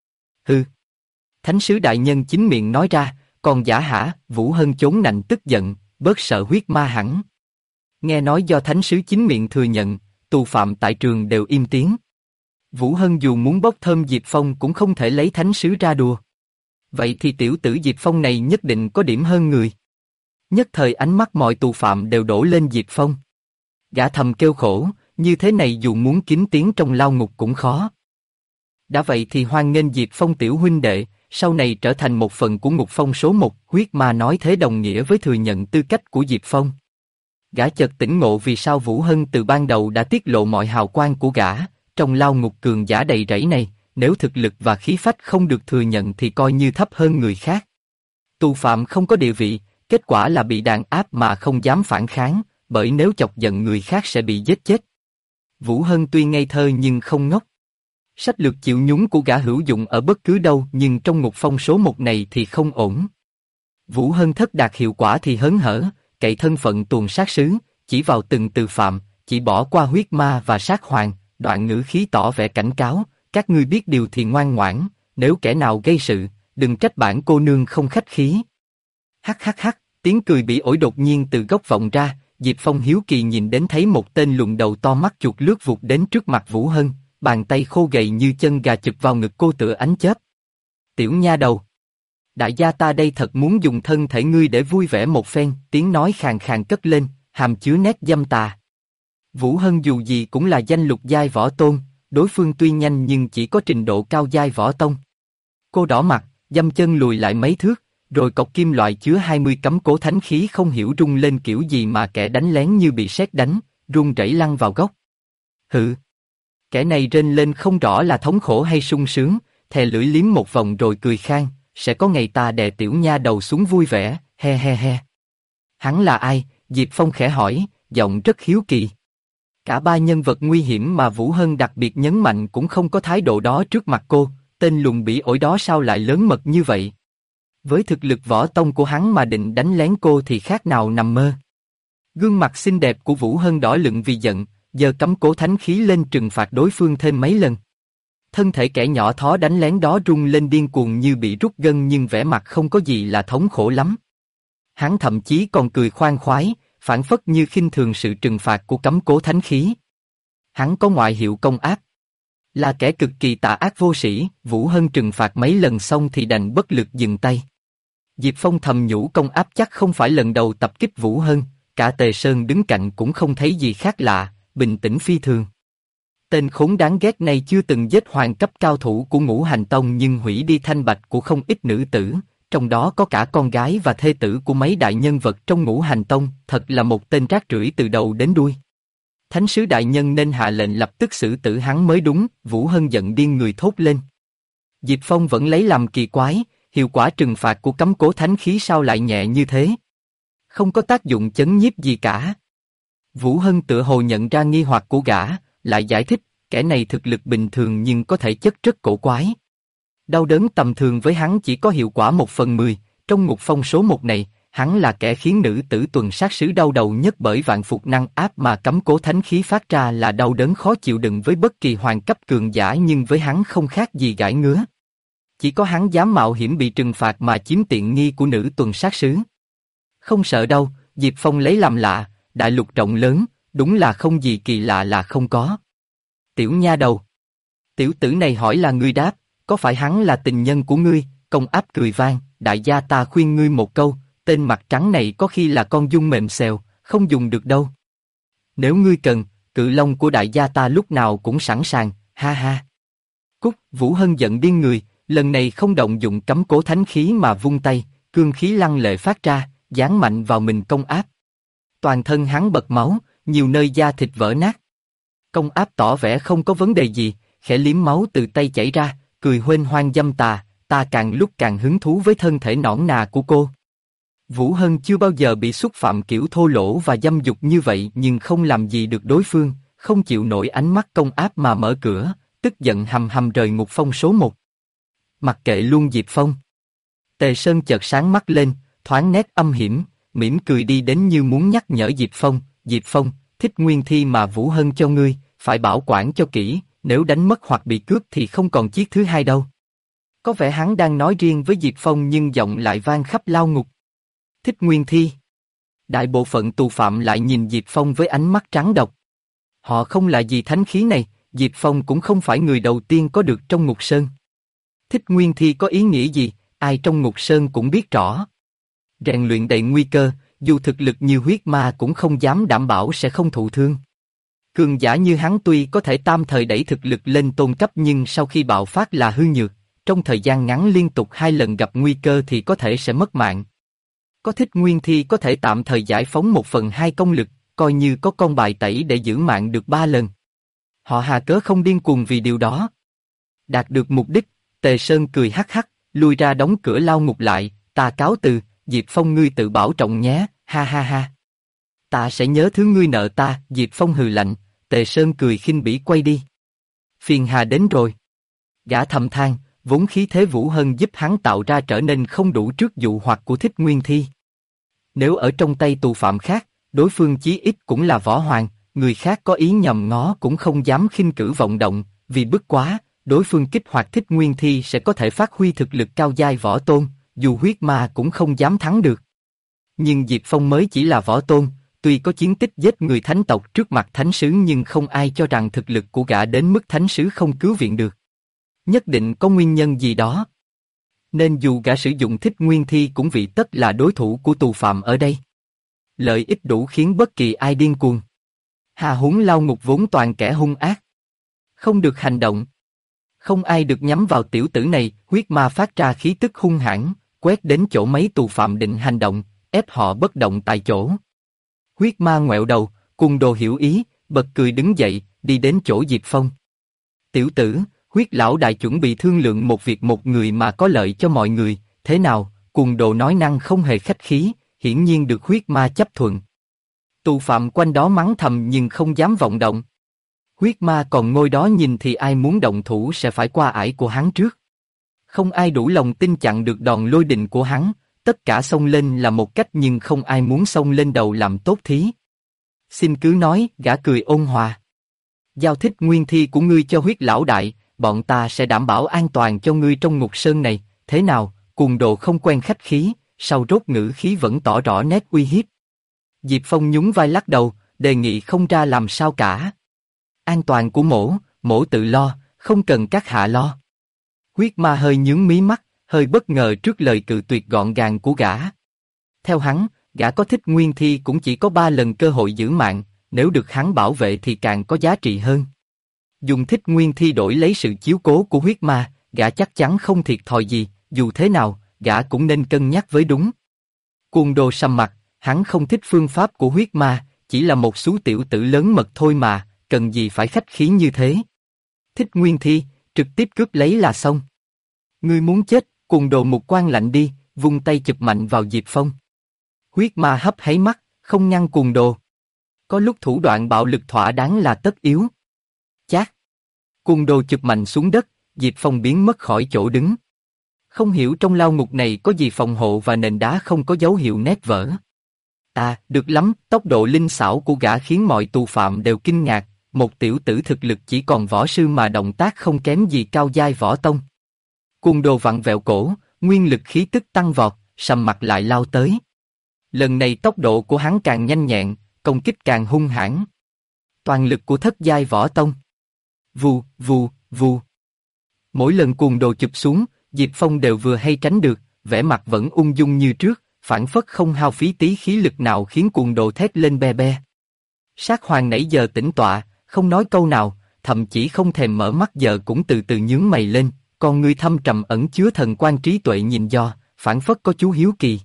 Hừ. Thánh sứ đại nhân chính miệng nói ra, còn giả hả? Vũ Hân chốn nạnh tức giận, bớt sợ huyết ma hẳn. Nghe nói do thánh sứ chính miệng thừa nhận, tù phạm tại trường đều im tiếng. Vũ Hân dù muốn bốc thơm Diệp Phong cũng không thể lấy thánh sứ ra đùa. Vậy thì tiểu tử Diệp Phong này nhất định có điểm hơn người. Nhất thời ánh mắt mọi tù phạm đều đổ lên Diệp Phong. Gã thầm kêu khổ, như thế này dù muốn kiếm tiếng trong lao ngục cũng khó. Đã vậy thì hoan nghênh Diệp Phong tiểu huynh đệ, sau này trở thành một phần của ngục phong số 1, huyết ma nói thế đồng nghĩa với thừa nhận tư cách của Diệp Phong. Gã chợt tỉnh ngộ vì sao Vũ Hân từ ban đầu đã tiết lộ mọi hào quang của gã, trong lao ngục cường giả đầy rẫy này, nếu thực lực và khí phách không được thừa nhận thì coi như thấp hơn người khác. Tù phạm không có địa vị, kết quả là bị đàn áp mà không dám phản kháng, bởi nếu chọc giận người khác sẽ bị giết chết. Vũ Hân tuy ngây thơ nhưng không ngốc. Sách lược chịu nhúng của gã hữu dụng ở bất cứ đâu nhưng trong ngục phong số 1 này thì không ổn. Vũ Hân thất đạt hiệu quả thì hớn hở, cậy thân phận tuồng sát sứ, chỉ vào từng từ phạm, chỉ bỏ qua huyết ma và sát hoàng, đoạn ngữ khí tỏ vẻ cảnh cáo, các ngươi biết điều thì ngoan ngoãn, nếu kẻ nào gây sự, đừng trách bản cô nương không khách khí. Hắc hắc hắc, tiếng cười bỉ ổi đột nhiên từ góc vọng ra, Diệp Phong hiếu kỳ nhìn đến thấy một tên lùn đầu to mắt chuột lướt vụt đến trước mặt Vũ Hân, bàn tay khô gầy như chân gà chụp vào ngực cô tựa ánh chớp. Tiểu nha đầu, đại gia ta đây thật muốn dùng thân thể ngươi để vui vẻ một phen, tiếng nói khàn khàn cất lên, hàm chứa nét dâm tà. Vũ Hân dù gì cũng là danh lục giai võ tôn, đối phương tuy nhanh nhưng chỉ có trình độ cao giai võ tông. Cô đỏ mặt, dâm chân lùi lại mấy thước, rồi cọc kim loại chứa 20 cấm cố thánh khí không hiểu rung lên kiểu gì mà kẻ đánh lén như bị sét đánh, run rẩy lăn vào góc. Hự! Kẻ này rên lên không rõ là thống khổ hay sung sướng, thè lưỡi liếm một vòng rồi cười khan, sẽ có ngày ta đè tiểu nha đầu xuống vui vẻ, he he he. Hắn là ai? Diệp Phong khẽ hỏi, giọng rất hiếu kỳ. Cả ba nhân vật nguy hiểm mà Vũ Hân đặc biệt nhấn mạnh cũng không có thái độ đó trước mặt cô, tên lùn bỉ ổi đó sao lại lớn mật như vậy? Với thực lực võ tông của hắn mà định đánh lén cô thì khác nào nằm mơ. Gương mặt xinh đẹp của Vũ Hân đỏ lựng vì giận, giơ cấm cố thánh khí lên trừng phạt đối phương thêm mấy lần. Thân thể kẻ nhỏ thó đánh lén đó rung lên điên cuồng như bị rút gân nhưng vẻ mặt không có gì là thống khổ lắm. Hắn thậm chí còn cười khoan khoái, phảng phất như khinh thường sự trừng phạt của cấm cố thánh khí. Hắn có ngoại hiệu công ác, là kẻ cực kỳ tà ác vô sĩ. Vũ Hân trừng phạt mấy lần xong thì đành bất lực dừng tay. Diệp Phong thầm nhủ công áp chắc không phải lần đầu tập kích Vũ Hân, cả Tề Sơn đứng cạnh cũng không thấy gì khác lạ, bình tĩnh phi thường. Tên khốn đáng ghét này chưa từng giết hoàng cấp cao thủ của Ngũ Hành Tông nhưng hủy đi thanh bạch của không ít nữ tử, trong đó có cả con gái và thê tử của mấy đại nhân vật trong Ngũ Hành Tông, thật là một tên rác rưởi từ đầu đến đuôi. Thánh sứ đại nhân nên hạ lệnh lập tức xử tử hắn mới đúng. Vũ Hân giận điên người thốt lên. Diệp Phong vẫn lấy làm kỳ quái, hiệu quả trừng phạt của cấm cố thánh khí sao lại nhẹ như thế? Không có tác dụng chấn nhiếp gì cả. Vũ Hân tựa hồ nhận ra nghi hoặc của gã, lại giải thích, kẻ này thực lực bình thường nhưng có thể chất rất cổ quái. Đau đớn tầm thường với hắn chỉ có hiệu quả 1/10, trong ngục phong số 1 này, hắn là kẻ khiến nữ tử tuần sát sứ đau đầu nhất bởi vạn phục năng áp mà cấm cố thánh khí phát ra là đau đớn khó chịu đựng với bất kỳ hoàng cấp cường giả nhưng với hắn không khác gì gãi ngứa. Chỉ có hắn dám mạo hiểm bị trừng phạt mà chiếm tiện nghi của nữ tuần sát sứ. Không sợ đâu, Diệp Phong lấy làm lạ, đại lục rộng lớn, đúng là không gì kỳ lạ là không có. Tiểu nha đầu. Tiểu tử này hỏi là ngươi đáp, có phải hắn là tình nhân của ngươi? Công áp cười vang, đại gia ta khuyên ngươi một câu, tên mặt trắng này có khi là con dung mềm xèo, không dùng được đâu. Nếu ngươi cần, cự long của đại gia ta lúc nào cũng sẵn sàng, ha ha. Cút! Vũ Hân giận điên người, lần này không động dụng cấm cố thánh khí mà vung tay, cương khí lăng lệ phát ra, giáng mạnh vào mình công áp. Toàn thân hắn bật máu, nhiều nơi da thịt vỡ nát. Công áp tỏ vẻ không có vấn đề gì, khẽ liếm máu từ tay chảy ra, cười huênh hoang dâm tà, ta càng lúc càng hứng thú với thân thể nõn nà của cô. Vũ Hân chưa bao giờ bị xúc phạm kiểu thô lỗ và dâm dục như vậy nhưng không làm gì được đối phương, không chịu nổi ánh mắt công áp mà mở cửa, tức giận hầm hầm rời ngục phong số 1. Mặc kệ luôn Diệp Phong. Tề Sơn chợt sáng mắt lên, thoáng nét âm hiểm, mỉm cười đi đến như muốn nhắc nhở Diệp Phong, Diệp Phong, thích nguyên thi mà Vũ Hân cho ngươi, phải bảo quản cho kỹ, nếu đánh mất hoặc bị cướp thì không còn chiếc thứ hai đâu. Có vẻ hắn đang nói riêng với Diệp Phong nhưng giọng lại vang khắp lao ngục. Thích nguyên thi. Đại bộ phận tù phạm lại nhìn Diệp Phong với ánh mắt trắng độc. Họ không là gì thánh khí này, Diệp Phong cũng không phải người đầu tiên có được trong Ngục Sơn. Thích Nguyên Thi có ý nghĩa gì, ai trong Ngục Sơn cũng biết rõ. Rèn luyện đầy nguy cơ, dù thực lực như huyết ma cũng không dám đảm bảo sẽ không thụ thương. Cường giả như hắn tuy có thể tam thời đẩy thực lực lên tôn cấp nhưng sau khi bạo phát là hư nhược, trong thời gian ngắn liên tục 2 lần gặp nguy cơ thì có thể sẽ mất mạng. Có Thích Nguyên Thi có thể tạm thời giải phóng 1/2 công lực, coi như có con bài tẩy để giữ mạng được 3 lần. Họ hà cớ không điên cuồng vì điều đó. Đạt được mục đích, Tề Sơn cười hắc hắc, lui ra đóng cửa lao ngục lại, ta cáo từ, Diệp Phong ngươi tự bảo trọng nhé, ha ha ha. Ta sẽ nhớ thứ ngươi nợ ta, Diệp Phong hừ lạnh, Tề Sơn cười khinh bỉ quay đi. Phiền hà đến rồi. Gã thầm than, vốn khí thế Vũ Hân giúp hắn tạo ra trở nên không đủ trước dụ hoặc của Thích Nguyên Thi. Nếu ở trong tay tù phạm khác, đối phương chí ít cũng là võ hoàng, người khác có ý nhầm ngó cũng không dám khinh cử vọng động, vì bức quá, đối phương kích hoạt Thích Nguyên Thi sẽ có thể phát huy thực lực cao giai võ tôn, dù huyết ma cũng không dám thắng được. Nhưng Diệp Phong mới chỉ là võ tôn, tuy có chiến tích giết người thánh tộc trước mặt thánh sứ nhưng không ai cho rằng thực lực của gã đến mức thánh sứ không cứu viện được. Nhất định có nguyên nhân gì đó. Nên dù gã sử dụng Thích Nguyên Thi cũng vị tất là đối thủ của tù phạm ở đây. Lợi ích đủ khiến bất kỳ ai điên cuồng. Hà huống lao ngục vốn toàn kẻ hung ác. Không được hành động. Không ai được nhắm vào tiểu tử này, huyết ma phát ra khí tức hung hãn, quét đến chỗ mấy tù phạm định hành động, ép họ bất động tại chỗ. Huyết ma ngoẹo đầu, cùng đồ hiểu ý, bật cười đứng dậy, đi đến chỗ Diệp Phong. Tiểu tử, huyết lão đại chuẩn bị thương lượng một việc một người mà có lợi cho mọi người, thế nào? Cùng đồ nói năng không hề khách khí, hiển nhiên được huyết ma chấp thuận. Tù phạm quanh đó mắng thầm nhưng không dám vọng động. Huyết ma còn ngồi đó nhìn thì ai muốn động thủ sẽ phải qua ải của hắn trước. Không ai đủ lòng tin chặn được đòn lôi đình của hắn, tất cả xông lên là một cách nhưng không ai muốn xông lên đầu làm tốt thí. Xin cứ nói, gã cười ôn hòa. Giao Thích Nguyên Thi của ngươi cho huyết lão đại, bọn ta sẽ đảm bảo an toàn cho ngươi trong Ngục Sơn này, thế nào? Cùng đồ không quen khách khí, sau rốt ngữ khí vẫn tỏ rõ nét uy hiếp. Diệp Phong nhún vai lắc đầu, đề nghị không ra làm sao cả. An toàn của mỗ tự lo, không cần các hạ lo. Huyết ma hơi nhướng mí mắt, hơi bất ngờ trước lời cự tuyệt gọn gàng của gã. Theo hắn, gã có Thích Nguyên Thi cũng chỉ có 3 lần cơ hội giữ mạng, nếu được hắn bảo vệ thì càng có giá trị hơn. Dùng Thích Nguyên Thi đổi lấy sự chiếu cố của huyết ma, gã chắc chắn không thiệt thòi gì, dù thế nào, gã cũng nên cân nhắc với đúng. Cuồng đồ sầm mặt, hắn không thích phương pháp của huyết ma, chỉ là một số tiểu tử lớn mật thôi mà, cần gì phải khách khí như thế. Thích Nguyên Thi, trực tiếp cướp lấy là xong. Ngươi muốn chết, cuồng đồ một quan lạnh đi, vung tay chụp mạnh vào Diệp Phong. Huyết ma hấp háy mắt, không ngăn cuồng đồ. Có lúc thủ đoạn bạo lực thỏa đáng là tất yếu. Chát. Cuồng đồ chụp mạnh xuống đất, Diệp Phong biến mất khỏi chỗ đứng. Không hiểu trong lao ngục này có gì phòng hộ và nền đá không có dấu hiệu nét vỡ. À, được lắm, tốc độ linh xảo của gã khiến mọi tù phạm đều kinh ngạc, một tiểu tử thực lực chỉ còn võ sư mà động tác không kém gì cao giai võ tông. Cuồng đồ vặn vẹo cổ, nguyên lực khí tức tăng vọt, sầm mặt lại lao tới. Lần này tốc độ của hắn càng nhanh nhẹn, công kích càng hung hãn. Toàn lực của thất giai võ tông. Vù, vù, vù. Mỗi lần cuồng đồ chụp xuống, Diệp Phong đều vừa hay tránh được, vẻ mặt vẫn ung dung như trước, phản phất không hao phí tí khí lực nào khiến cuồng đồ thét lên be be. Sát Hoàng nãy giờ tĩnh tọa, không nói câu nào, thậm chí không thèm mở mắt giờ cũng từ từ nhướng mày lên, con ngươi thâm trầm ẩn chứa thần quan trí tuệ nhìn do, phản phất có chú hiếu kỳ.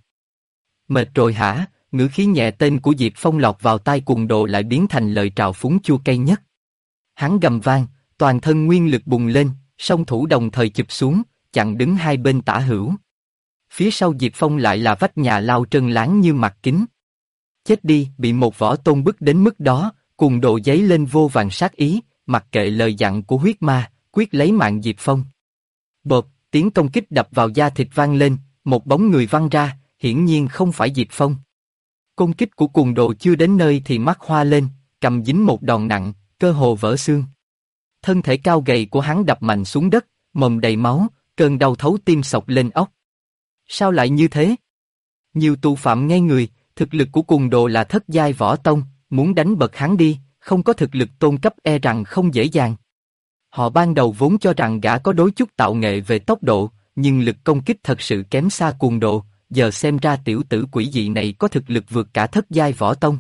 Mệt rồi hả? Ngữ khí nhẹ tên của Diệp Phong lọt vào tai cuồng đồ lại biến thành lời trào phúng chua cay nhất. Hắn gầm vang, toàn thân nguyên lực bùng lên, song thủ đồng thời chụp xuống, chặn đứng hai bên tả hữu. Phía sau Diệp Phong lại là vách nhà lao trơn láng như mặt kính. Chết đi, bị một võ tôn bức đến mức đó, cuồng đồ giấy lên vô vàn sát ý, mặc kệ lời dặn của huyết ma, quyết lấy mạng Diệp Phong. Bộp, tiếng công kích đập vào da thịt vang lên, một bóng người văng ra, hiển nhiên không phải Diệp Phong. Công kích của cuồng đồ chưa đến nơi thì mắt hoa lên, cầm dính một đòn nặng, cơ hồ vỡ xương. Thân thể cao gầy của hắn đập mạnh xuống đất, mồm đầy máu, cơn đau thấu tim xộc lên óc. Sao lại như thế? Nhiều tù phạm ngây người, thực lực của cuồng đồ là thất giai võ tông, muốn đánh bật hắn đi, không có thực lực tôn cấp e rằng không dễ dàng. Họ ban đầu vốn cho rằng gã có đôi chút tạo nghệ về tốc độ, nhưng lực công kích thật sự kém xa Cuồng Đồ, giờ xem ra tiểu tử quỷ dị này có thực lực vượt cả thất giai võ tông.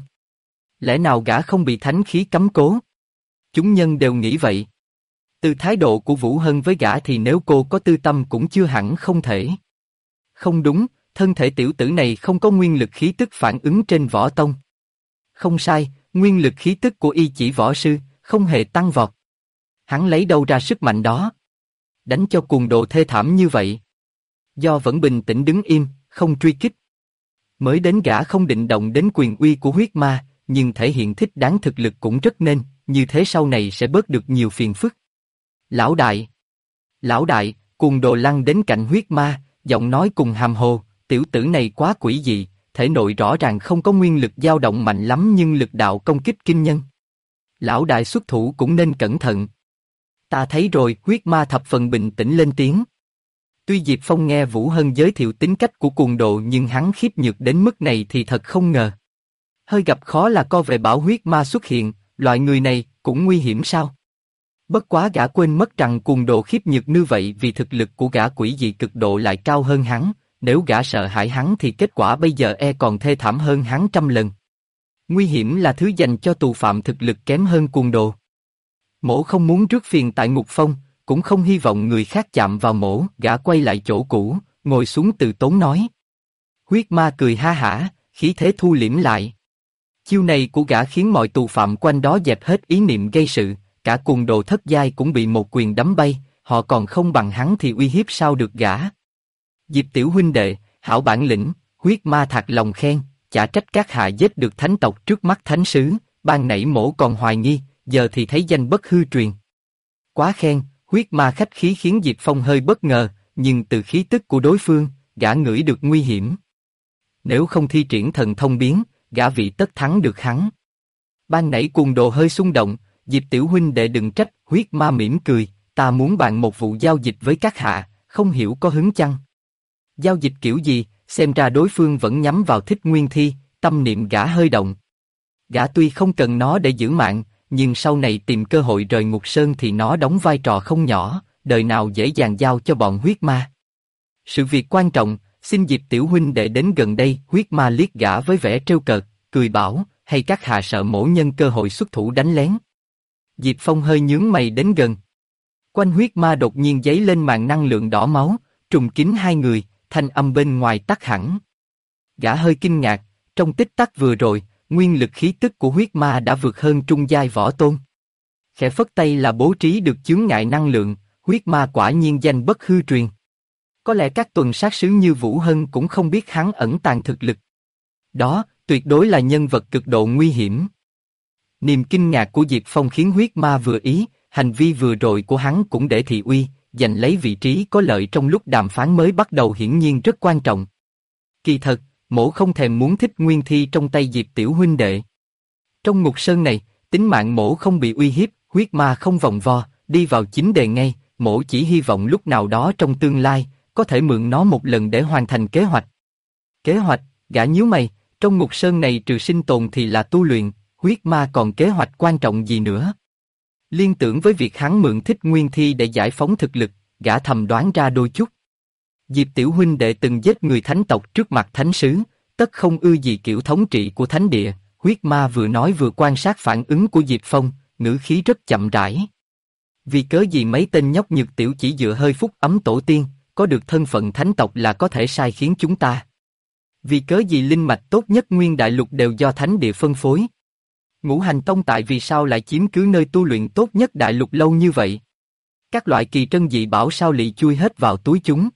Lẽ nào gã không bị thánh khí cấm cố? Chúng nhân đều nghĩ vậy. Từ thái độ của Vũ Hân với gã thì nếu cô có tư tâm cũng chưa hẳn không thể. Không đúng, thân thể tiểu tử này không có nguyên lực khí tức phản ứng trên võ tông. Không sai, nguyên lực khí tức của y chỉ võ sư, không hề tăng vọt. Hắn lấy đâu ra sức mạnh đó? Đánh cho Cuồng Đồ thê thảm như vậy. Do vẫn bình tĩnh đứng im, không truy kích. Mới đến gã không định động đến quyền uy của huyết ma, nhưng thể hiện thích đáng thực lực cũng rất nên, như thế sau này sẽ bớt được nhiều phiền phức. Lão đại! Lão đại! Cuồng Đồ lăn đến cạnh huyết ma, giọng nói cùng hàm hồ, tiểu tử này quá quỷ dị, thể nội rõ ràng không có nguyên lực dao động mạnh lắm nhưng lực đạo công kích kinh nhân. Lão đại xuất thủ cũng nên cẩn thận. Ta thấy rồi, huyết ma thập phần bình tĩnh lên tiếng. Tuy Diệp Phong nghe Vũ Hân giới thiệu tính cách của Cuồng Đồ nhưng hắn khiếp nhược đến mức này thì thật không ngờ. Hơi gặp khó là co về bảo huyết ma xuất hiện, loại người này cũng nguy hiểm sao? Bất quá gã quên mất rằng Cuồng Đồ khiếp nhược như vậy vì thực lực của gã quỷ dị cực độ lại cao hơn hắn, nếu gã sợ hãi hắn thì kết quả bây giờ e còn thê thảm hơn hắn trăm lần. Nguy hiểm là thứ dành cho tù phạm thực lực kém hơn Cuồng Đồ. Mỗ không muốn rước phiền tại ngục phong, cũng không hy vọng người khác chạm vào mỗ. Gã quay lại chỗ cũ, ngồi xuống từ tốn nói. Huyết ma cười ha hả, khí thế thu liễm lại. Chiêu này của gã khiến mọi tù phạm quanh đó dẹp hết ý niệm gây sự, cả Cuồng Đồ thất giai cũng bị một quyền đấm bay, họ còn không bằng hắn thì uy hiếp sao được gã. Diệp tiểu huynh đệ, hảo bản lĩnh, huyết ma thạc lòng khen, chả trách các hạ giết được thánh tộc trước mắt thánh sứ, ban nãy mỗ còn hoài nghi, giờ thì thấy danh bất hư truyền. Quá khen, huyết ma khách khí khiến Diệp Phong hơi bất ngờ, nhưng từ khí tức của đối phương, gã ngửi được nguy hiểm. Nếu không thi triển thần thông biến, gã vị tất thắng được hắn. Ban nãy Cuồng Đồ hơi xung động, Diệp tiểu huynh đệ đừng trách, huyết ma mỉm cười, ta muốn bàn một vụ giao dịch với các hạ, không hiểu có hứng chăng? Giao dịch kiểu gì, xem ra đối phương vẫn nhắm vào Thích Nguyên Thi, tâm niệm gã hơi động. Gã tuy không cần nó để giữ mạng, nhưng sau này tìm cơ hội rời Ngục Sơn thì nó đóng vai trò không nhỏ, đời nào dễ dàng giao cho bọn huyết ma. Sự việc quan trọng, xin Diệp tiểu huynh đệ đến gần đây. Huyết ma liếc gã với vẻ trêu cợt, cười bảo, hay các hạ sợ mỗ nhân cơ hội xuất thủ đánh lén? Diệp Phong hơi nhướng mày đến gần. Quanh huyết ma đột nhiên dấy lên màn năng lượng đỏ máu, trùng kín hai người, thanh âm bên ngoài tắt hẳn. Gã hơi kinh ngạc, trong tích tắc vừa rồi, nguyên lực khí tức của huyết ma đã vượt hơn trung giai võ tôn. Khẽ phất tay là bố trí được chướng ngại năng lượng, huyết ma quả nhiên danh bất hư truyền. Có lẽ các tuần sát sứ như Vũ Hân cũng không biết hắn ẩn tàng thực lực. Đó, tuyệt đối là nhân vật cực độ nguy hiểm. Niềm kinh ngạc của Diệp Phong khiến huyết ma vừa ý, hành vi vừa rồi của hắn cũng để thị uy, giành lấy vị trí có lợi trong lúc đàm phán mới bắt đầu hiển nhiên rất quan trọng. Kỳ thật, mỗ không thèm muốn Thích Nguyên Thi trong tay Diệp tiểu huynh đệ. Trong Ngục Sơn này, tính mạng mỗ không bị uy hiếp, huyết ma không vòng vo, đi vào chính đề ngay, mỗ chỉ hy vọng lúc nào đó trong tương lai, có thể mượn nó một lần để hoàn thành kế hoạch. Kế hoạch, gã nhíu mày, trong Ngục Sơn này trừ sinh tồn thì là tu luyện, huyết ma còn kế hoạch quan trọng gì nữa? Liên tưởng với việc hắn mượn Thích Nguyên Thi để giải phóng thực lực, gã thầm đoán ra đôi chút. Diệp tiểu huynh đệ từng giết người thánh tộc trước mặt thánh sứ, tất không ưa gì kiểu thống trị của thánh địa. Huyết ma vừa nói vừa quan sát phản ứng của Diệp Phong, ngữ khí rất chậm rãi. Vì cớ gì mấy tên nhóc nhược tiểu chỉ dựa hơi phúc ấm tổ tiên, có được thân phận thánh tộc là có thể sai khiến chúng ta? Vì cớ gì linh mạch tốt nhất nguyên đại lục đều do thánh địa phân phối? Ngũ hành tông tại vì sao lại chiếm cứ nơi tu luyện tốt nhất đại lục lâu như vậy? Các loại kỳ trân dị bảo sao lị chui hết vào túi chúng?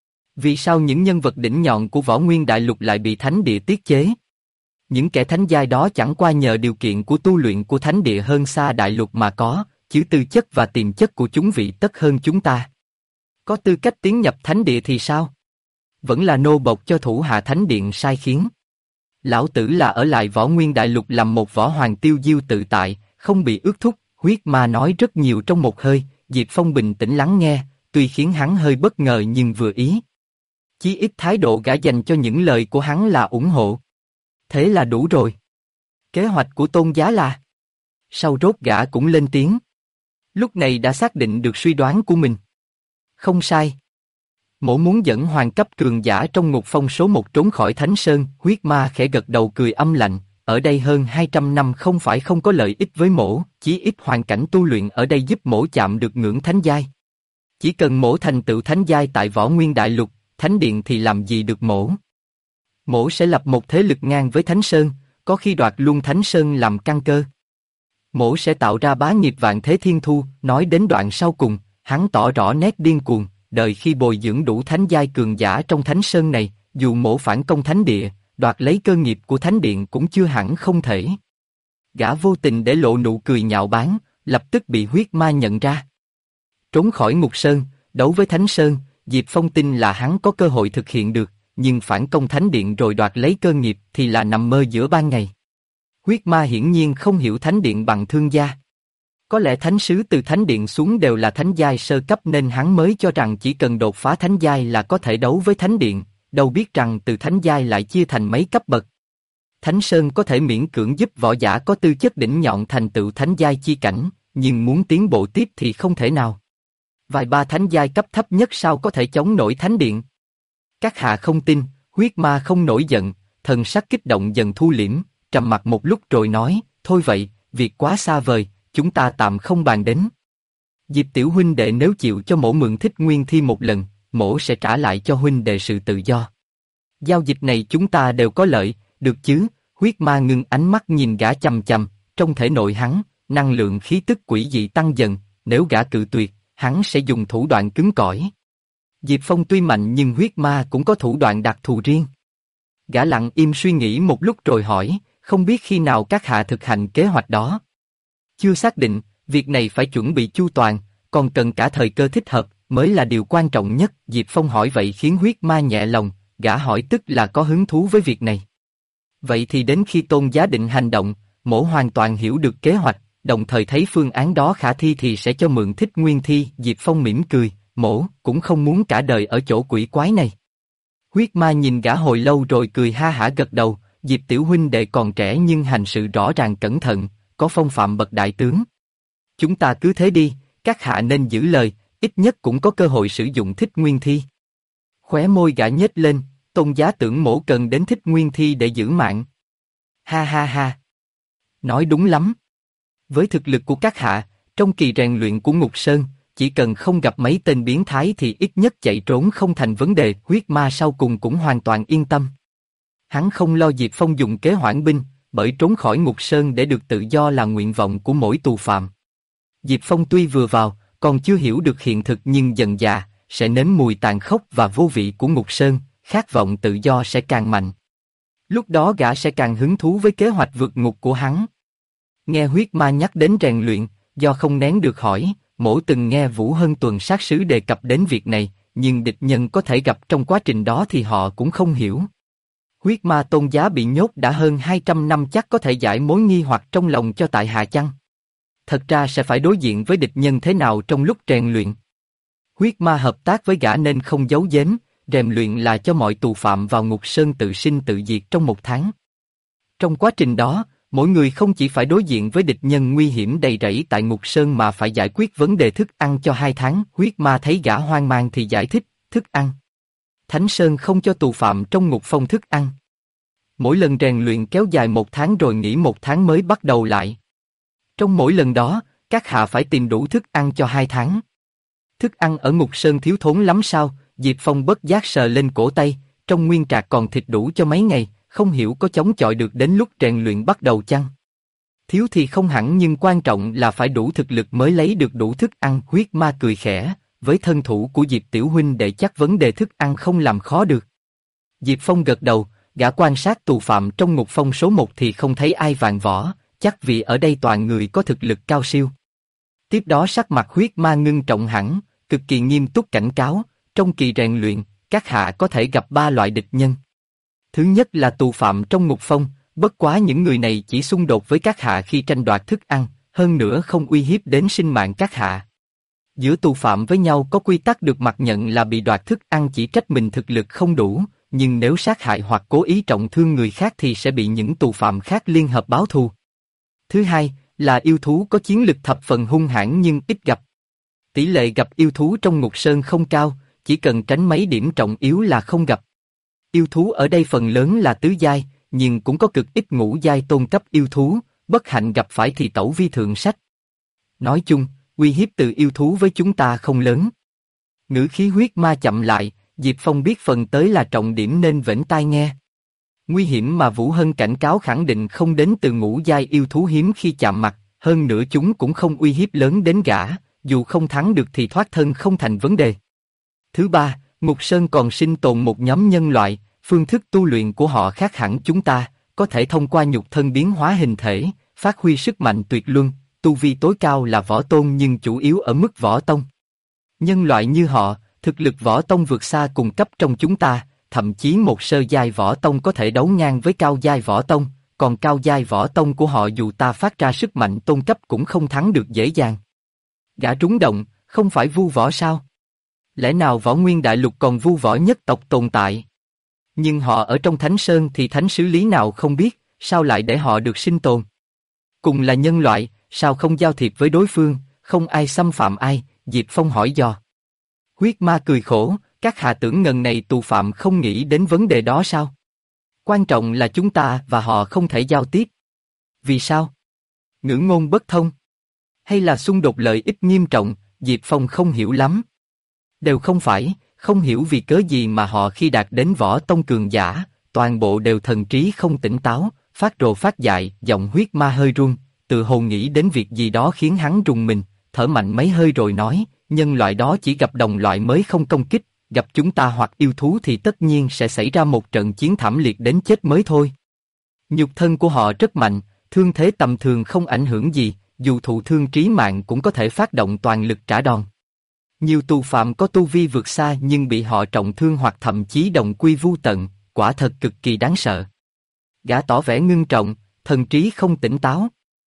Vì sao những nhân vật đỉnh nhọn của võ nguyên đại lục lại bị thánh địa tiết chế? Những kẻ thánh giai đó chẳng qua nhờ điều kiện của tu luyện của thánh địa hơn xa đại lục mà có, chứ tư chất và tiềm chất của chúng vị tất hơn chúng ta. Có tư cách tiến nhập thánh địa thì sao? Vẫn là nô bộc cho thủ hạ thánh điện sai khiến. Lão tử là ở lại võ nguyên đại lục làm một võ hoàng tiêu diêu tự tại, không bị ước thúc. Huyết ma nói rất nhiều trong một hơi, Diệp Phong bình tĩnh lắng nghe, tuy khiến hắn hơi bất ngờ nhưng vừa ý. Chí ít thái độ gã dành cho những lời của hắn là ủng hộ. Thế là đủ rồi. Kế hoạch của Tôn giá là? Sau rốt gã cũng lên tiếng. Lúc này đã xác định được suy đoán của mình. Không sai. Mỗ muốn dẫn hoàng cấp cường giả trong ngục phong số 1 trốn khỏi Thánh Sơn. Huyết ma khẽ gật đầu cười âm lạnh. Ở đây hơn 200 năm không phải không có lợi ích với mỗ, chí ít hoàn cảnh tu luyện ở đây giúp mỗ chạm được ngưỡng thánh giai. Chỉ cần mỗ thành tựu thánh giai tại Võ Nguyên Đại Lục, thánh điện thì làm gì được mỗ. Mỗ sẽ lập một thế lực ngang với Thánh Sơn, có khi đoạt luôn Thánh Sơn làm căn cơ. Mỗ sẽ tạo ra bá nghiệp vạn thế thiên thu. Nói đến đoạn sau cùng, hắn tỏ rõ nét điên cuồng. Đợi khi bồi dưỡng đủ thánh giai cường giả trong Thánh Sơn này, dù mỗ phản công thánh địa, đoạt lấy cơ nghiệp của thánh điện cũng chưa hẳn không thể. Gã vô tình để lộ nụ cười nhạo báng, lập tức bị huyết ma nhận ra. Trốn khỏi Ngục Sơn, đấu với Thánh Sơn, Diệp Phong tin là hắn có cơ hội thực hiện được, nhưng phản công thánh điện rồi đoạt lấy cơ nghiệp thì là nằm mơ giữa ban ngày. Huyết ma hiển nhiên không hiểu thánh điện bằng thương gia. Có lẽ thánh sứ từ thánh điện xuống đều là thánh giai sơ cấp nên hắn mới cho rằng chỉ cần đột phá thánh giai là có thể đấu với thánh điện, đâu biết rằng từ thánh giai lại chia thành mấy cấp bậc. Thánh Sơn có thể miễn cưỡng giúp võ giả có tư chất đỉnh nhọn thành tựu thánh giai chi cảnh, nhưng muốn tiến bộ tiếp thì không thể nào. Vài ba thánh giai cấp thấp nhất sao có thể chống nổi thánh điện? Các hạ không tin, huyết ma không nổi giận, thần sắc kích động dần thu liễm, trầm mặc một lúc rồi nói, thôi vậy, việc quá xa vời, chúng ta tạm không bàn đến. Diệp tiểu huynh đệ nếu chịu cho mỗ mượn Thích Nguyên Thi một lần, mỗ sẽ trả lại cho huynh đệ sự tự do. Giao dịch này chúng ta đều có lợi, được chứ? Huyết ma ngưng ánh mắt nhìn gã chằm chằm, trong thể nội hắn, năng lượng khí tức quỷ dị tăng dần, nếu gã cự tuyệt, hắn sẽ dùng thủ đoạn cứng cỏi. Diệp Phong tuy mạnh nhưng huyết ma cũng có thủ đoạn đặc thù riêng. Gã lặng im suy nghĩ một lúc rồi hỏi, không biết khi nào các hạ thực hành kế hoạch đó? Chưa xác định, việc này phải chuẩn bị chu toàn, còn cần cả thời cơ thích hợp, mới là điều quan trọng nhất. Diệp Phong hỏi vậy khiến huyết ma nhẹ lòng, gã hỏi tức là có hứng thú với việc này. Vậy thì đến khi Tôn Giá định hành động, mỗ hoàn toàn hiểu được kế hoạch, đồng thời thấy phương án đó khả thi thì sẽ cho mượn Thích Nguyên Thi. Diệp Phong mỉm cười, mỗ cũng không muốn cả đời ở chỗ quỷ quái này. Huyết ma nhìn gã hồi lâu rồi cười ha hả gật đầu, Diệp tiểu huynh đệ còn trẻ nhưng hành sự rõ ràng cẩn thận, có phong phạm bậc đại tướng. Chúng ta cứ thế đi, các hạ nên giữ lời, ít nhất cũng có cơ hội sử dụng Thích Nguyên Thi. Khóe môi gã nhếch lên, Tôn Giá tưởng mỗ cần đến Thích Nguyên Thi để giữ mạng. Ha ha ha. Nói đúng lắm. Với thực lực của các hạ, trong kỳ rèn luyện của Ngục Sơn, chỉ cần không gặp mấy tên biến thái thì ít nhất chạy trốn không thành vấn đề. Huyết ma sau cùng cũng hoàn toàn yên tâm. Hắn không lo Diệp Phong dùng kế hoãn binh, bởi trốn khỏi Ngục Sơn để được tự do là nguyện vọng của mỗi tù phạm. Diệp Phong tuy vừa vào, còn chưa hiểu được hiện thực nhưng dần dà, sẽ nếm mùi tàn khốc và vô vị của Ngục Sơn, khát vọng tự do sẽ càng mạnh. Lúc đó gã sẽ càng hứng thú với kế hoạch vượt ngục của hắn. Nghe huyết ma nhắc đến rèn luyện, do không nén được hỏi, mỗ từng nghe Vũ Hân Tuần sát sứ đề cập đến việc này, nhưng địch nhân có thể gặp trong quá trình đó thì họ cũng không hiểu. Huyết ma Tôn Giá bị nhốt đã hơn 200 năm chắc có thể giải mối nghi hoặc trong lòng cho tại hạ chăng? Thật ra sẽ phải đối diện với địch nhân thế nào trong lúc rèn luyện? Huyết ma hợp tác với gã nên không giấu giếm, rèn luyện là cho mọi tù phạm vào Ngục Sơn tự sinh tự diệt trong 1 tháng. Trong quá trình đó, mỗi người không chỉ phải đối diện với địch nhân nguy hiểm đầy rẫy tại Ngục Sơn mà phải giải quyết vấn đề thức ăn cho 2 tháng. Huyết ma thấy gã hoang mang thì giải thích, thức ăn. Thánh Sơn không cho tù phạm trong ngục phong thức ăn. Mỗi lần rèn luyện kéo dài 1 tháng rồi nghỉ 1 tháng mới bắt đầu lại. Trong mỗi lần đó, các hạ phải tìm đủ thức ăn cho 2 tháng. Thức ăn ở Ngục Sơn thiếu thốn lắm sao? Diệp Phong bất giác sờ lên cổ tay, trong nguyên trạc còn thịt đủ cho mấy ngày, không hiểu có chống chọi được đến lúc rèn luyện bắt đầu chăng? Thiếu thì không hẳn nhưng quan trọng là phải đủ thực lực mới lấy được đủ thức ăn. Huyết ma cười khẽ, với thân thủ của Diệp tiểu huynh đệ chắc vấn đề thức ăn không làm khó được. Diệp Phong gật đầu, gã quan sát tù phạm trong ngục phong số 1 thì không thấy ai vàng võ, chắc vì ở đây toàn người có thực lực cao siêu. Tiếp đó sắc mặt huyết ma ngưng trọng hẳn, cực kỳ nghiêm túc cảnh cáo, trong kỳ rèn luyện, các hạ có thể gặp 3 loại địch nhân. Thứ nhất là tù phạm trong ngục phong, bất quá những người này chỉ xung đột với các hạ khi tranh đoạt thức ăn, hơn nữa không uy hiếp đến sinh mạng các hạ. Giữa tù phạm với nhau có quy tắc được mặc nhận là bị đoạt thức ăn chỉ trách mình thực lực không đủ, nhưng nếu sát hại hoặc cố ý trọng thương người khác thì sẽ bị những tù phạm khác liên hợp báo thù. Thứ hai Là yêu thú có chiến lực thập phần hung hãn nhưng ít gặp. Tỷ lệ gặp yêu thú trong Ngục Sơn không cao, chỉ cần tránh mấy điểm trọng yếu là không gặp. Yêu thú ở đây phần lớn là tứ giai, nhưng cũng có cực ít ngũ giai tôn cấp yêu thú, bất hạnh gặp phải thì tẩu vi thượng sách. Nói chung, uy hiếp từ yêu thú với chúng ta không lớn. Ngữ khí huyết ma chậm lại, Diệp Phong biết phần tới là trọng điểm nên vểnh tai nghe. Nguy hiểm mà Vũ Hân cảnh cáo khẳng định không đến từ ngũ giai yêu thú hiếm khi chạm mặt, hơn nữa chúng cũng không uy hiếp lớn đến gã, dù không thắng được thì thoát thân không thành vấn đề. Thứ ba, Ngục Sơn còn sinh tồn một nhóm nhân loại, phương thức tu luyện của họ khác hẳn chúng ta, có thể thông qua nhục thân biến hóa hình thể, phát huy sức mạnh tuyệt luân, tu vi tối cao là võ tôn nhưng chủ yếu ở mức võ tông. Nhân loại như họ, thực lực võ tông vượt xa cùng cấp trong chúng ta, thậm chí một sơ giai võ tông có thể đấu ngang với cao giai võ tông, còn cao giai võ tông của họ dù ta phát ra sức mạnh tôn cấp cũng không thắng được dễ dàng. Gã trúng động, không phải vu võ sao? Lẽ nào võ nguyên đại lục còn vu võ nhất tộc tồn tại? Nhưng họ ở trong Thánh Sơn thì thánh sứ lý nào không biết, sao lại để họ được sinh tồn? Cùng là nhân loại, sao không giao thiệp với đối phương, không ai xâm phạm ai, Diệp Phong hỏi dò. Huyết ma cười khổ, các hạ tưởng ngần này tù phạm không nghĩ đến vấn đề đó sao? Quan trọng là chúng ta và họ không thể giao tiếp. Vì sao? Ngữ ngôn bất thông? Hay là xung đột lợi ích nghiêm trọng, Diệp Phong không hiểu lắm. Đều không phải, không hiểu vì cớ gì mà họ khi đạt đến võ tông cường giả, toàn bộ đều thần trí không tỉnh táo, phát rồ phát dại, giọng huyết ma hơi run, tự hồ nghĩ đến việc gì đó khiến hắn rùng mình, thở mạnh mấy hơi rồi nói, nhân loại đó chỉ gặp đồng loại mới không công kích, gặp chúng ta hoặc yêu thú thì tất nhiên sẽ xảy ra một trận chiến thảm liệt đến chết mới thôi. Nhục thân của họ rất mạnh, thương thế tầm thường không ảnh hưởng gì, dù thụ thương trí mạng cũng có thể phát động toàn lực trả đòn. Nhiều tù phạm có tu vi vượt xa nhưng bị họ trọng thương hoặc thậm chí đồng quy vu tận, quả thật cực kỳ đáng sợ. Gã tỏ vẻ ngưng trọng, thần trí không tỉnh táo.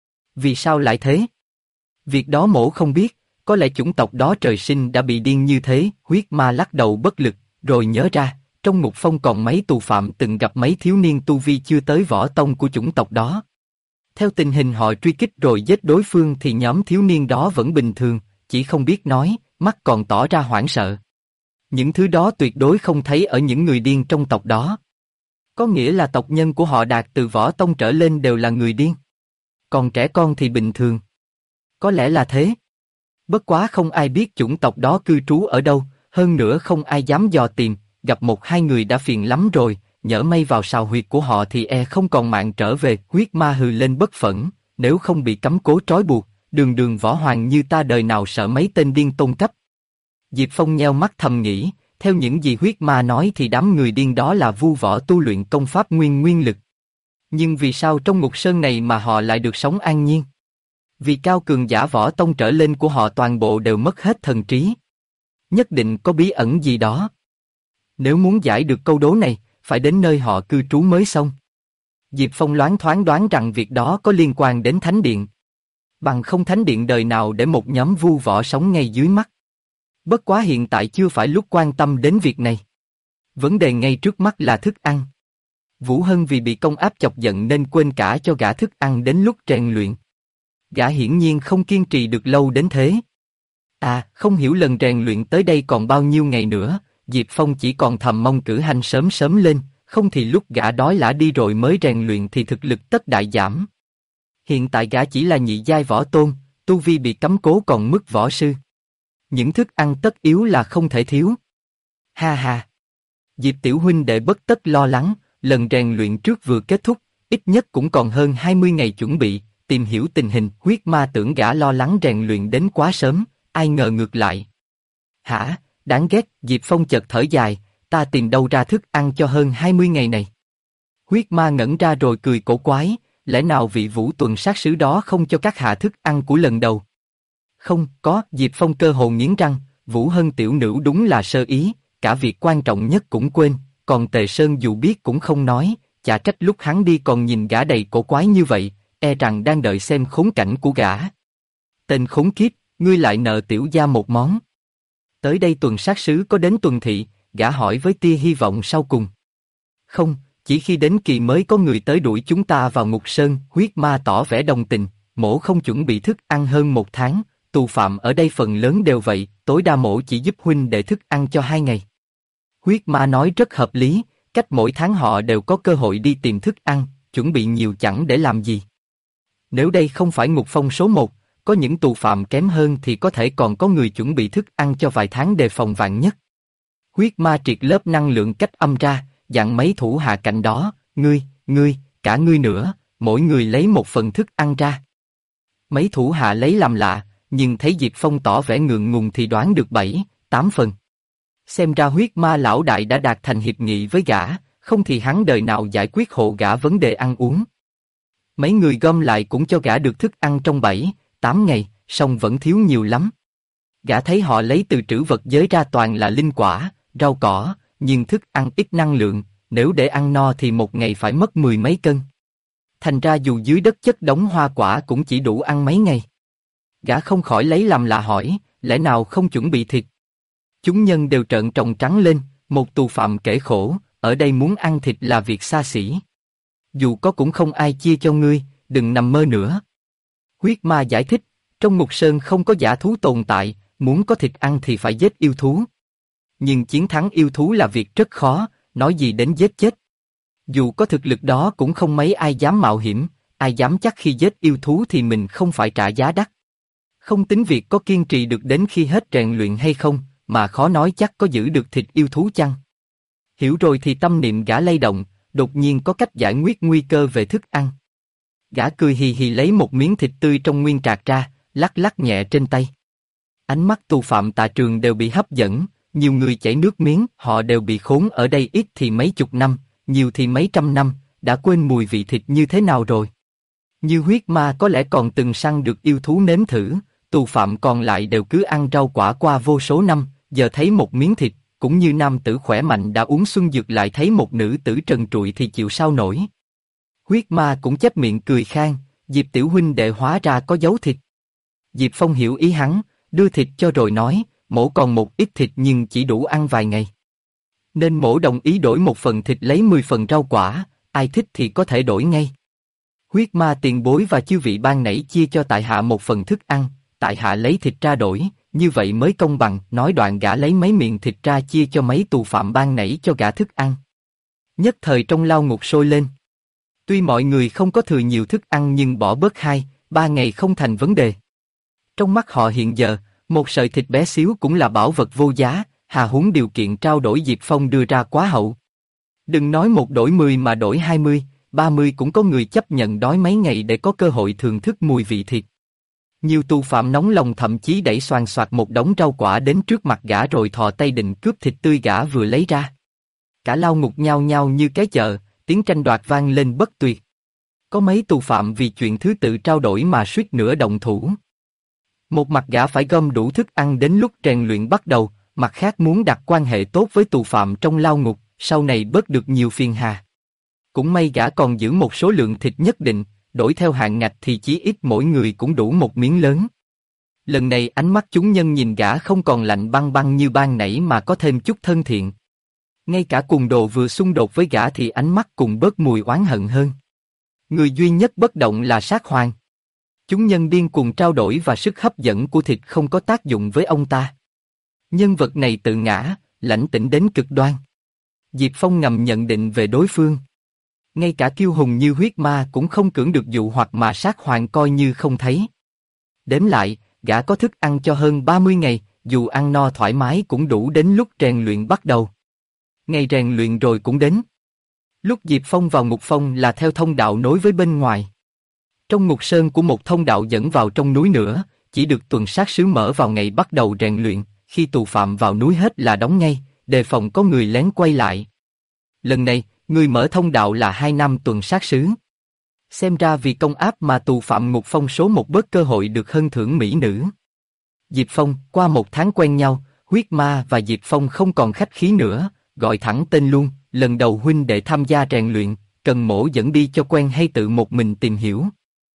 Vì sao lại thế? Việc đó mổ không biết, có lẽ chủng tộc đó trời sinh đã bị điên như thế, huyết ma lắc đầu bất lực, rồi nhớ ra, trong ngục phong còn mấy tù phạm từng gặp mấy thiếu niên tu vi chưa tới võ tông của chủng tộc đó. Theo tình hình họ truy kích rồi giết đối phương thì nhóm thiếu niên đó vẫn bình thường, chỉ không biết nói, mắt còn tỏ ra hoảng sợ. Những thứ đó tuyệt đối không thấy ở những người điên trong tộc đó. Có nghĩa là tộc nhân của họ đạt từ võ tông trở lên đều là người điên. Còn trẻ con thì bình thường. Có lẽ là thế. Bất quá không ai biết chủng tộc đó cư trú ở đâu, hơn nữa không ai dám dò tìm, gặp một hai người đã phiền lắm rồi, nhỡ may vào sào huyệt của họ thì không còn mạng trở về, huyết ma hừ lên bất phẫn, nếu không bị cấm cố trói buộc, đường đường võ hoàng như ta đời nào sợ mấy tên điên tôn cấp. Diệp Phong nheo mắt thầm nghĩ, theo những gì huyết ma nói thì đám người điên đó là vu võ tu luyện công pháp nguyên lực. Nhưng vì sao trong ngục sơn này mà họ lại được sống an nhiên? Vì cao cường giả võ tông trở lên của họ toàn bộ đều mất hết thần trí. Nhất định có bí ẩn gì đó. Nếu muốn giải được câu đố này, phải đến nơi họ cư trú mới xong. Diệp Phong loáng thoáng đoán rằng việc đó có liên quan đến Thánh Điện. Bằng không Thánh Điện đời nào để một nhóm vu võ sống ngay dưới mắt. Bất quá hiện tại chưa phải lúc quan tâm đến việc này. Vấn đề ngay trước mắt là thức ăn. Vũ Hân vì bị công áp chọc giận nên quên cả cho gã thức ăn đến lúc rèn luyện. Gã hiển nhiên không kiên trì được lâu đến thế. Không hiểu lần rèn luyện tới đây còn bao nhiêu ngày nữa, Diệp Phong chỉ còn thầm mong cử hành sớm sớm lên, không thì lúc gã đói lả đi rồi mới rèn luyện thì thực lực tất đại giảm. Hiện tại gã chỉ là nhị giai võ tôn, tu vi bị cấm cố còn mức võ sư. Những thức ăn tất yếu là không thể thiếu. Ha ha! Diệp tiểu huynh đệ bất tất lo lắng, lần rèn luyện trước vừa kết thúc, ít nhất cũng còn hơn 20 ngày chuẩn bị, tìm hiểu tình hình. Huyết ma tưởng gã lo lắng rèn luyện đến quá sớm, ai ngờ ngược lại. Hả, đáng ghét, Diệp Phong chợt thở dài, ta tìm đâu ra thức ăn cho hơn 20 ngày này. Huyết ma ngẩn ra rồi cười cổ quái, lẽ nào vị Vũ Tuần sát sứ đó không cho các hạ thức ăn của lần đầu? Không, có, Diệp Phong cơ hồ nghiến răng, Vũ Hân tiểu nữ đúng là sơ ý, cả việc quan trọng nhất cũng quên, còn Tề Sơn dù biết cũng không nói, chả trách lúc hắn đi còn nhìn gã đầy cổ quái như vậy, rằng đang đợi xem khốn cảnh của gã. Tên khốn kiếp, ngươi lại nợ tiểu gia một món. Tới đây Tuần sát sứ có đến tuần thị, gã hỏi với tia hy vọng sau cùng. Không, chỉ khi đến kỳ mới có người tới đuổi chúng ta vào ngục sơn, huyết ma tỏ vẻ đồng tình, mổ không chuẩn bị thức ăn hơn 1 tháng, tù phạm ở đây phần lớn đều vậy, tối đa mổ chỉ giúp huynh đệ thức ăn cho 2 ngày. Huyết ma nói rất hợp lý, cách mỗi tháng họ đều có cơ hội đi tìm thức ăn, chuẩn bị nhiều chẳng để làm gì. Nếu đây không phải ngục phong số 1, có những tù phạm kém hơn thì có thể còn có người chuẩn bị thức ăn cho vài tháng đề phòng vạn nhất. Huyết ma triệt lớp năng lượng cách âm ra, dặn mấy thủ hạ cạnh đó, ngươi, cả ngươi nữa, mỗi người lấy một phần thức ăn ra. Mấy thủ hạ lấy làm lạ, nhưng thấy Diệp Phong tỏ vẻ ngượng ngùng thì đoán được 7, 8 phần. Xem ra huyết ma lão đại đã đạt thành hiệp nghị với gã, không thì hắn đời nào giải quyết hộ gã vấn đề ăn uống. Mấy người gom lại cũng cho gã được thức ăn trong 7, 8 ngày, song vẫn thiếu nhiều lắm. Gã thấy họ lấy từ trữ vật giới ra toàn là linh quả, rau cỏ, nhưng thức ăn ít năng lượng, nếu để ăn no thì một ngày phải mất 10 mấy cân. Thành ra dù dưới đất chất đống hoa quả cũng chỉ đủ ăn mấy ngày. Gã không khỏi lấy làm lạ hỏi, lẽ nào không chuẩn bị thịt? Chúng nhân đều trợn tròng trắng lên, một tù phạm kể khổ, ở đây muốn ăn thịt là việc xa xỉ. Dù có cũng không ai chia cho ngươi, đừng nằm mơ nữa. Huyết ma giải thích, trong ngục sơn không có dã thú tồn tại, muốn có thịt ăn thì phải giết yêu thú. Nhưng chiến thắng yêu thú là việc rất khó, nói gì đến giết chết. Dù có thực lực đó cũng không mấy ai dám mạo hiểm, ai dám chắc khi giết yêu thú thì mình không phải trả giá đắt. Không tính việc có kiên trì được đến khi hết rèn luyện hay không, mà khó nói chắc có giữ được thịt yêu thú chăng. Hiểu rồi thì tâm niệm gã lay động, đột nhiên có cách giải quyết nguy cơ về thức ăn. Gã cười hì hì lấy một miếng thịt tươi trong nguyên trạc ra, lắc lắc nhẹ trên tay. Ánh mắt tù phạm Tạ Trường đều bị hấp dẫn, nhiều người chảy nước miếng, họ đều bị khốn ở đây ít thì mấy chục năm, nhiều thì mấy trăm năm, đã quên mùi vị thịt như thế nào rồi. Như huyết ma có lẽ còn từng săn được yêu thú nếm thử, tù phạm còn lại đều cứ ăn rau quả qua vô số năm, giờ thấy một miếng thịt, cũng như nam tử khỏe mạnh đã uống xuân dược lại thấy một nữ tử trần trụi thì chịu sao nổi. Huyết ma cũng chép miệng cười khan, Diệp tiểu huynh đệ hóa ra có dấu thịt. Diệp Phong hiểu ý hắn, đưa thịt cho rồi nói, mổ còn một ít thịt nhưng chỉ đủ ăn vài ngày. Nên mổ đồng ý đổi một phần thịt lấy 10 phần rau quả, ai thích thì có thể đổi ngay. Huyết ma tiền bối và chư vị ban nãy chia cho tại hạ một phần thức ăn, tại hạ lấy thịt ra đổi, như vậy mới công bằng. Nói đoạn gã lấy mấy miệng thịt ra chia cho mấy tù phạm ban nãy cho gã thức ăn. Nhất thời trong lao ngục sôi lên. Tuy mọi người không có thừa nhiều thức ăn nhưng bỏ bớt 2, 3 ngày không thành vấn đề. Trong mắt họ hiện giờ, một sợi thịt bé xíu cũng là bảo vật vô giá, hà huống điều kiện trao đổi Diệp Phong đưa ra quá hậu. Đừng nói một đổi 10 mà đổi 20, 30 cũng có người chấp nhận đói mấy ngày để có cơ hội thưởng thức mùi vị thịt. Nhiều tù phạm nóng lòng thậm chí đẩy xoàn xoạc một đống rau quả đến trước mặt gã rồi thò tay định cướp thịt tươi gã vừa lấy ra. Cả lao ngục nhao nhao như cái chợ, tiếng tranh đoạt vang lên bất tuyệt. Có mấy tù phạm vì chuyện thứ tự trao đổi mà suýt nữa động thủ. Một mặt gã phải gom đủ thức ăn đến lúc rèn luyện bắt đầu, mặt khác muốn đặt quan hệ tốt với tù phạm trong lao ngục, sau này bớt được nhiều phiền hà. Cũng may gã còn giữ một số lượng thịt nhất định, đổi theo hạn ngạch thì chí ít mỗi người cũng đủ một miếng lớn. Lần này ánh mắt chúng nhân nhìn gã không còn lạnh băng băng như ban nãy mà có thêm chút thân thiện. Ngay cả cùng đồ vừa xung đột với gã thì ánh mắt cùng bớt mùi oán hận hơn. Người duy nhất bất động là Sát Hoàng. Chúng nhân điên cuồng trao đổi và sức hấp dẫn của thịt không có tác dụng với ông ta. Nhân vật này tự ngã, lãnh tĩnh đến cực đoan. Diệp Phong ngầm nhận định về đối phương. Ngay cả kiêu hùng như huyết ma cũng không cưỡng được dụ hoặc mà Sát Hoàng coi như không thấy. Đếm lại, gã có thức ăn cho hơn 30 ngày, dù ăn no thoải mái cũng đủ đến lúc rèn luyện bắt đầu. Ngày rèn luyện rồi cũng đến. Lúc Diệp Phong vào ngục phong là theo thông đạo nối với bên ngoài. Trong ngục sơn của một thông đạo dẫn vào trong núi nữa, chỉ được tuần sát sứ mở vào ngày bắt đầu rèn luyện, khi tù phạm vào núi hết là đóng ngay, đề phòng có người lén quay lại. Lần này, người mở thông đạo là 2 năm tuần sát sứ. Xem ra vì công áp mà tù phạm ngục phong số 1 bớt cơ hội được hân thưởng mỹ nữ. Diệp Phong, qua 1 tháng quen nhau, huyết ma và Diệp Phong không còn khách khí nữa, gọi thẳng tên luôn, lần đầu huynh đệ tham gia rèn luyện, cần mổ dẫn đi cho quen hay tự một mình tìm hiểu.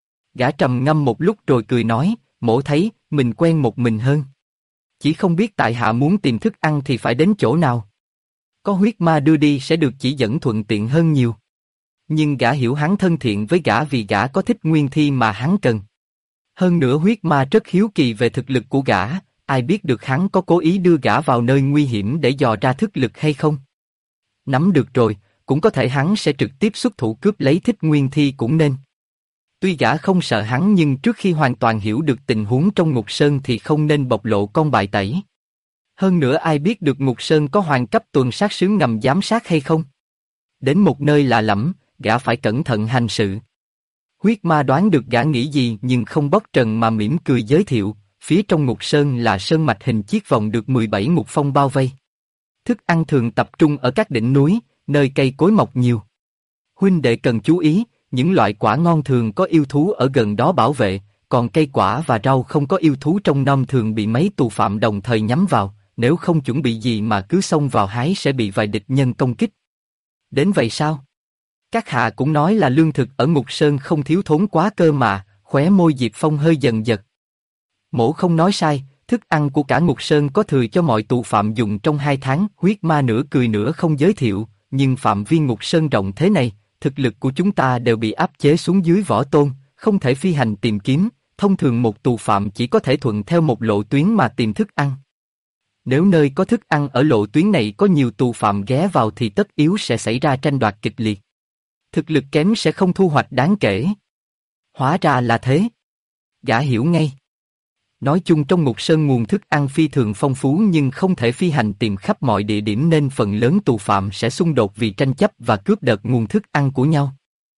Gã trầm ngâm một lúc rồi cười nói, mổ thấy, mình quen một mình hơn. Chỉ không biết tại hạ muốn tìm thức ăn thì phải đến chỗ nào. Có huyết ma đưa đi sẽ được chỉ dẫn thuận tiện hơn nhiều. Nhưng gã hiểu hắn thân thiện với gã vì gã có thích nguyên thi mà hắn cần. Hơn nữa huyết ma rất hiếu kỳ về thực lực của gã, ai biết được hắn có cố ý đưa gã vào nơi nguy hiểm để dò ra thực lực hay không. Nắm được rồi, cũng có thể hắn sẽ trực tiếp xuất thủ cướp lấy Thích Nguyên Thi cũng nên. Tuy gã không sợ hắn nhưng trước khi hoàn toàn hiểu được tình huống trong Ngục Sơn thì không nên bộc lộ con bài tẩy. Hơn nữa ai biết được Ngục Sơn có hoàng cấp tuần sát sứ ngầm giám sát hay không? Đến một nơi lạ lẫm, gã phải cẩn thận hành sự. Huyết ma đoán được gã nghĩ gì nhưng không bóc trần mà mỉm cười giới thiệu, phía trong Ngục Sơn là sơn mạch hình chiếc vòng được 17 ngục phong bao vây. Thức ăn thường tập trung ở các đỉnh núi, nơi cây cối mọc nhiều. Huynh đệ cần chú ý, những loại quả ngon thường có yêu thú ở gần đó bảo vệ, còn cây quả và rau không có yêu thú trong nom thường bị mấy tù phạm đồng thời nhắm vào, nếu không chuẩn bị gì mà cứ xông vào hái sẽ bị vài địch nhân công kích. Đến vậy sao? Các hạ cũng nói là lương thực ở Ngục Sơn không thiếu thốn quá cơ mà, khóe môi Diệp Phong hơi dần giật. Mỗ không nói sai, thức ăn của cả Ngục Sơn có thừa cho mọi tù phạm dùng trong 2 tháng. Huyết ma nửa cười nửa không giới thiệu, nhưng phạm vi Ngục Sơn rộng thế này, thực lực của chúng ta đều bị áp chế xuống dưới võ tôn, không thể phi hành tìm kiếm, thông thường một tù phạm chỉ có thể thuận theo một lộ tuyến mà tìm thức ăn. Nếu nơi có thức ăn ở lộ tuyến này có nhiều tù phạm ghé vào thì tất yếu sẽ xảy ra tranh đoạt kịch liệt. Thực lực kém sẽ không thu hoạch đáng kể. Hóa ra là thế. Gã hiểu ngay. Nói chung trong Ngục Sơn nguồn thức ăn phi thường phong phú nhưng không thể phi hành tìm khắp mọi địa điểm nên phần lớn tù phạm sẽ xung đột vì tranh chấp và cướp đoạt nguồn thức ăn của nhau.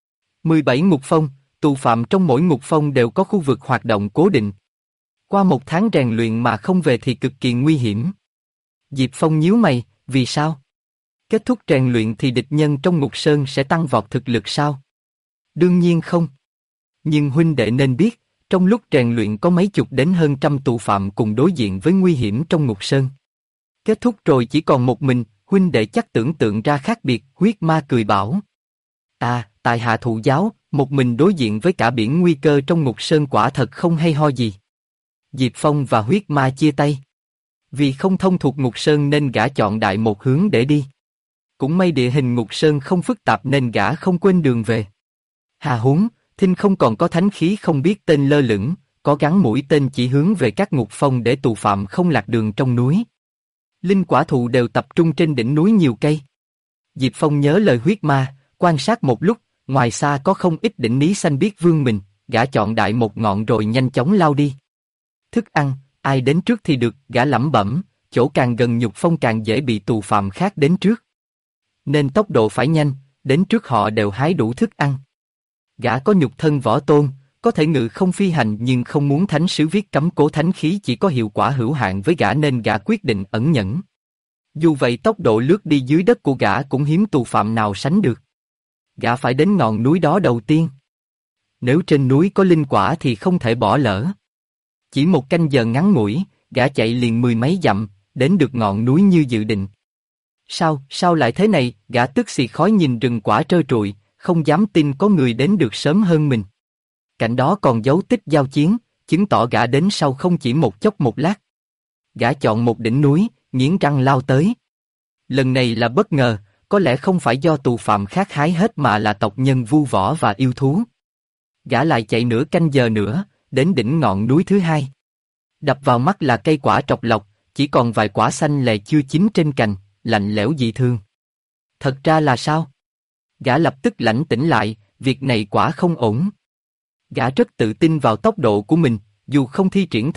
17 ngục phong, tù phạm trong mỗi ngục phong đều có khu vực hoạt động cố định. Qua 1 tháng rèn luyện mà không về thì cực kỳ nguy hiểm. Diệp Phong nhíu mày, vì sao? Kết thúc rèn luyện thì địch nhân trong Ngục Sơn sẽ tăng vọt thực lực sao? Đương nhiên không. Nhưng huynh đệ nên biết, trong lúc rèn luyện có mấy chục đến hơn trăm tù phạm cùng đối diện với nguy hiểm trong Ngục Sơn. Kết thúc rồi chỉ còn một mình, huynh đệ chắc tưởng tượng ra khác biệt. Huyết ma cười bảo. Tại hạ thụ giáo, một mình đối diện với cả biển nguy cơ trong Ngục Sơn quả thật không hay ho gì. Diệp Phong và huyết ma chia tay. Vì không thông thuộc Ngục Sơn nên gã chọn đại một hướng để đi. Cũng may địa hình Ngục Sơn không phức tạp nên gã không quên đường về. Hà huống, Thinh không còn có thánh khí không biết tên lơ lửng, có gắn mũi tên chỉ hướng về các ngục phong để tù phạm không lạc đường trong núi. Linh quả thụ đều tập trung trên đỉnh núi nhiều cây. Diệp Phong nhớ lời huyết ma, quan sát một lúc, ngoài xa có không ít đỉnh ní xanh biếc vươn mình, gã chọn đại một ngọn rồi nhanh chóng lao đi. Thức ăn, ai đến trước thì được, gã lẩm bẩm, chỗ càng gần nhục phong càng dễ bị tù phạm khác đến trước. Nên tốc độ phải nhanh, đến trước họ đều hái đủ thức ăn. Gã có nhục thân võ tôn, có thể ngự không phi hành nhưng không muốn thánh sứ viết cấm cố thánh khí chỉ có hiệu quả hữu hạn với gã nên gã quyết định ẩn nhẫn. Dù vậy tốc độ lướt đi dưới đất của gã cũng hiếm tù phạm nào sánh được. Gã phải đến ngọn núi đó đầu tiên. Nếu trên núi có linh quả thì không thể bỏ lỡ. Chỉ 1 canh giờ ngắn ngủi, gã chạy liền 10 mấy dặm, đến được ngọn núi như dự định. Sao lại thế này? Gã tức xì khói nhìn rừng quả trơ trụi, không dám tin có người đến được sớm hơn mình. Cạnh đó còn dấu tích giao chiến, chứng tỏ gã đến sau không chỉ một chốc một lát. Gã chọn một đỉnh núi, nghiến răng lao tới. Lần này là bất ngờ, có lẽ không phải do tù phạm khác hái hết mà là tộc nhân vu võ và yêu thú. Gã lại chạy nửa canh giờ nữa, đến đỉnh ngọn núi thứ 2. Đập vào mắt là cây quả trọc lọc, chỉ còn vài quả xanh lè chưa chín trên cành, lạnh lẽo dị thường. Thật ra là sao? Gã lập tức lãnh tỉnh lại, việc này quả không ổn. Gã rất tự tin vào tốc độ của mình, dù không thi triển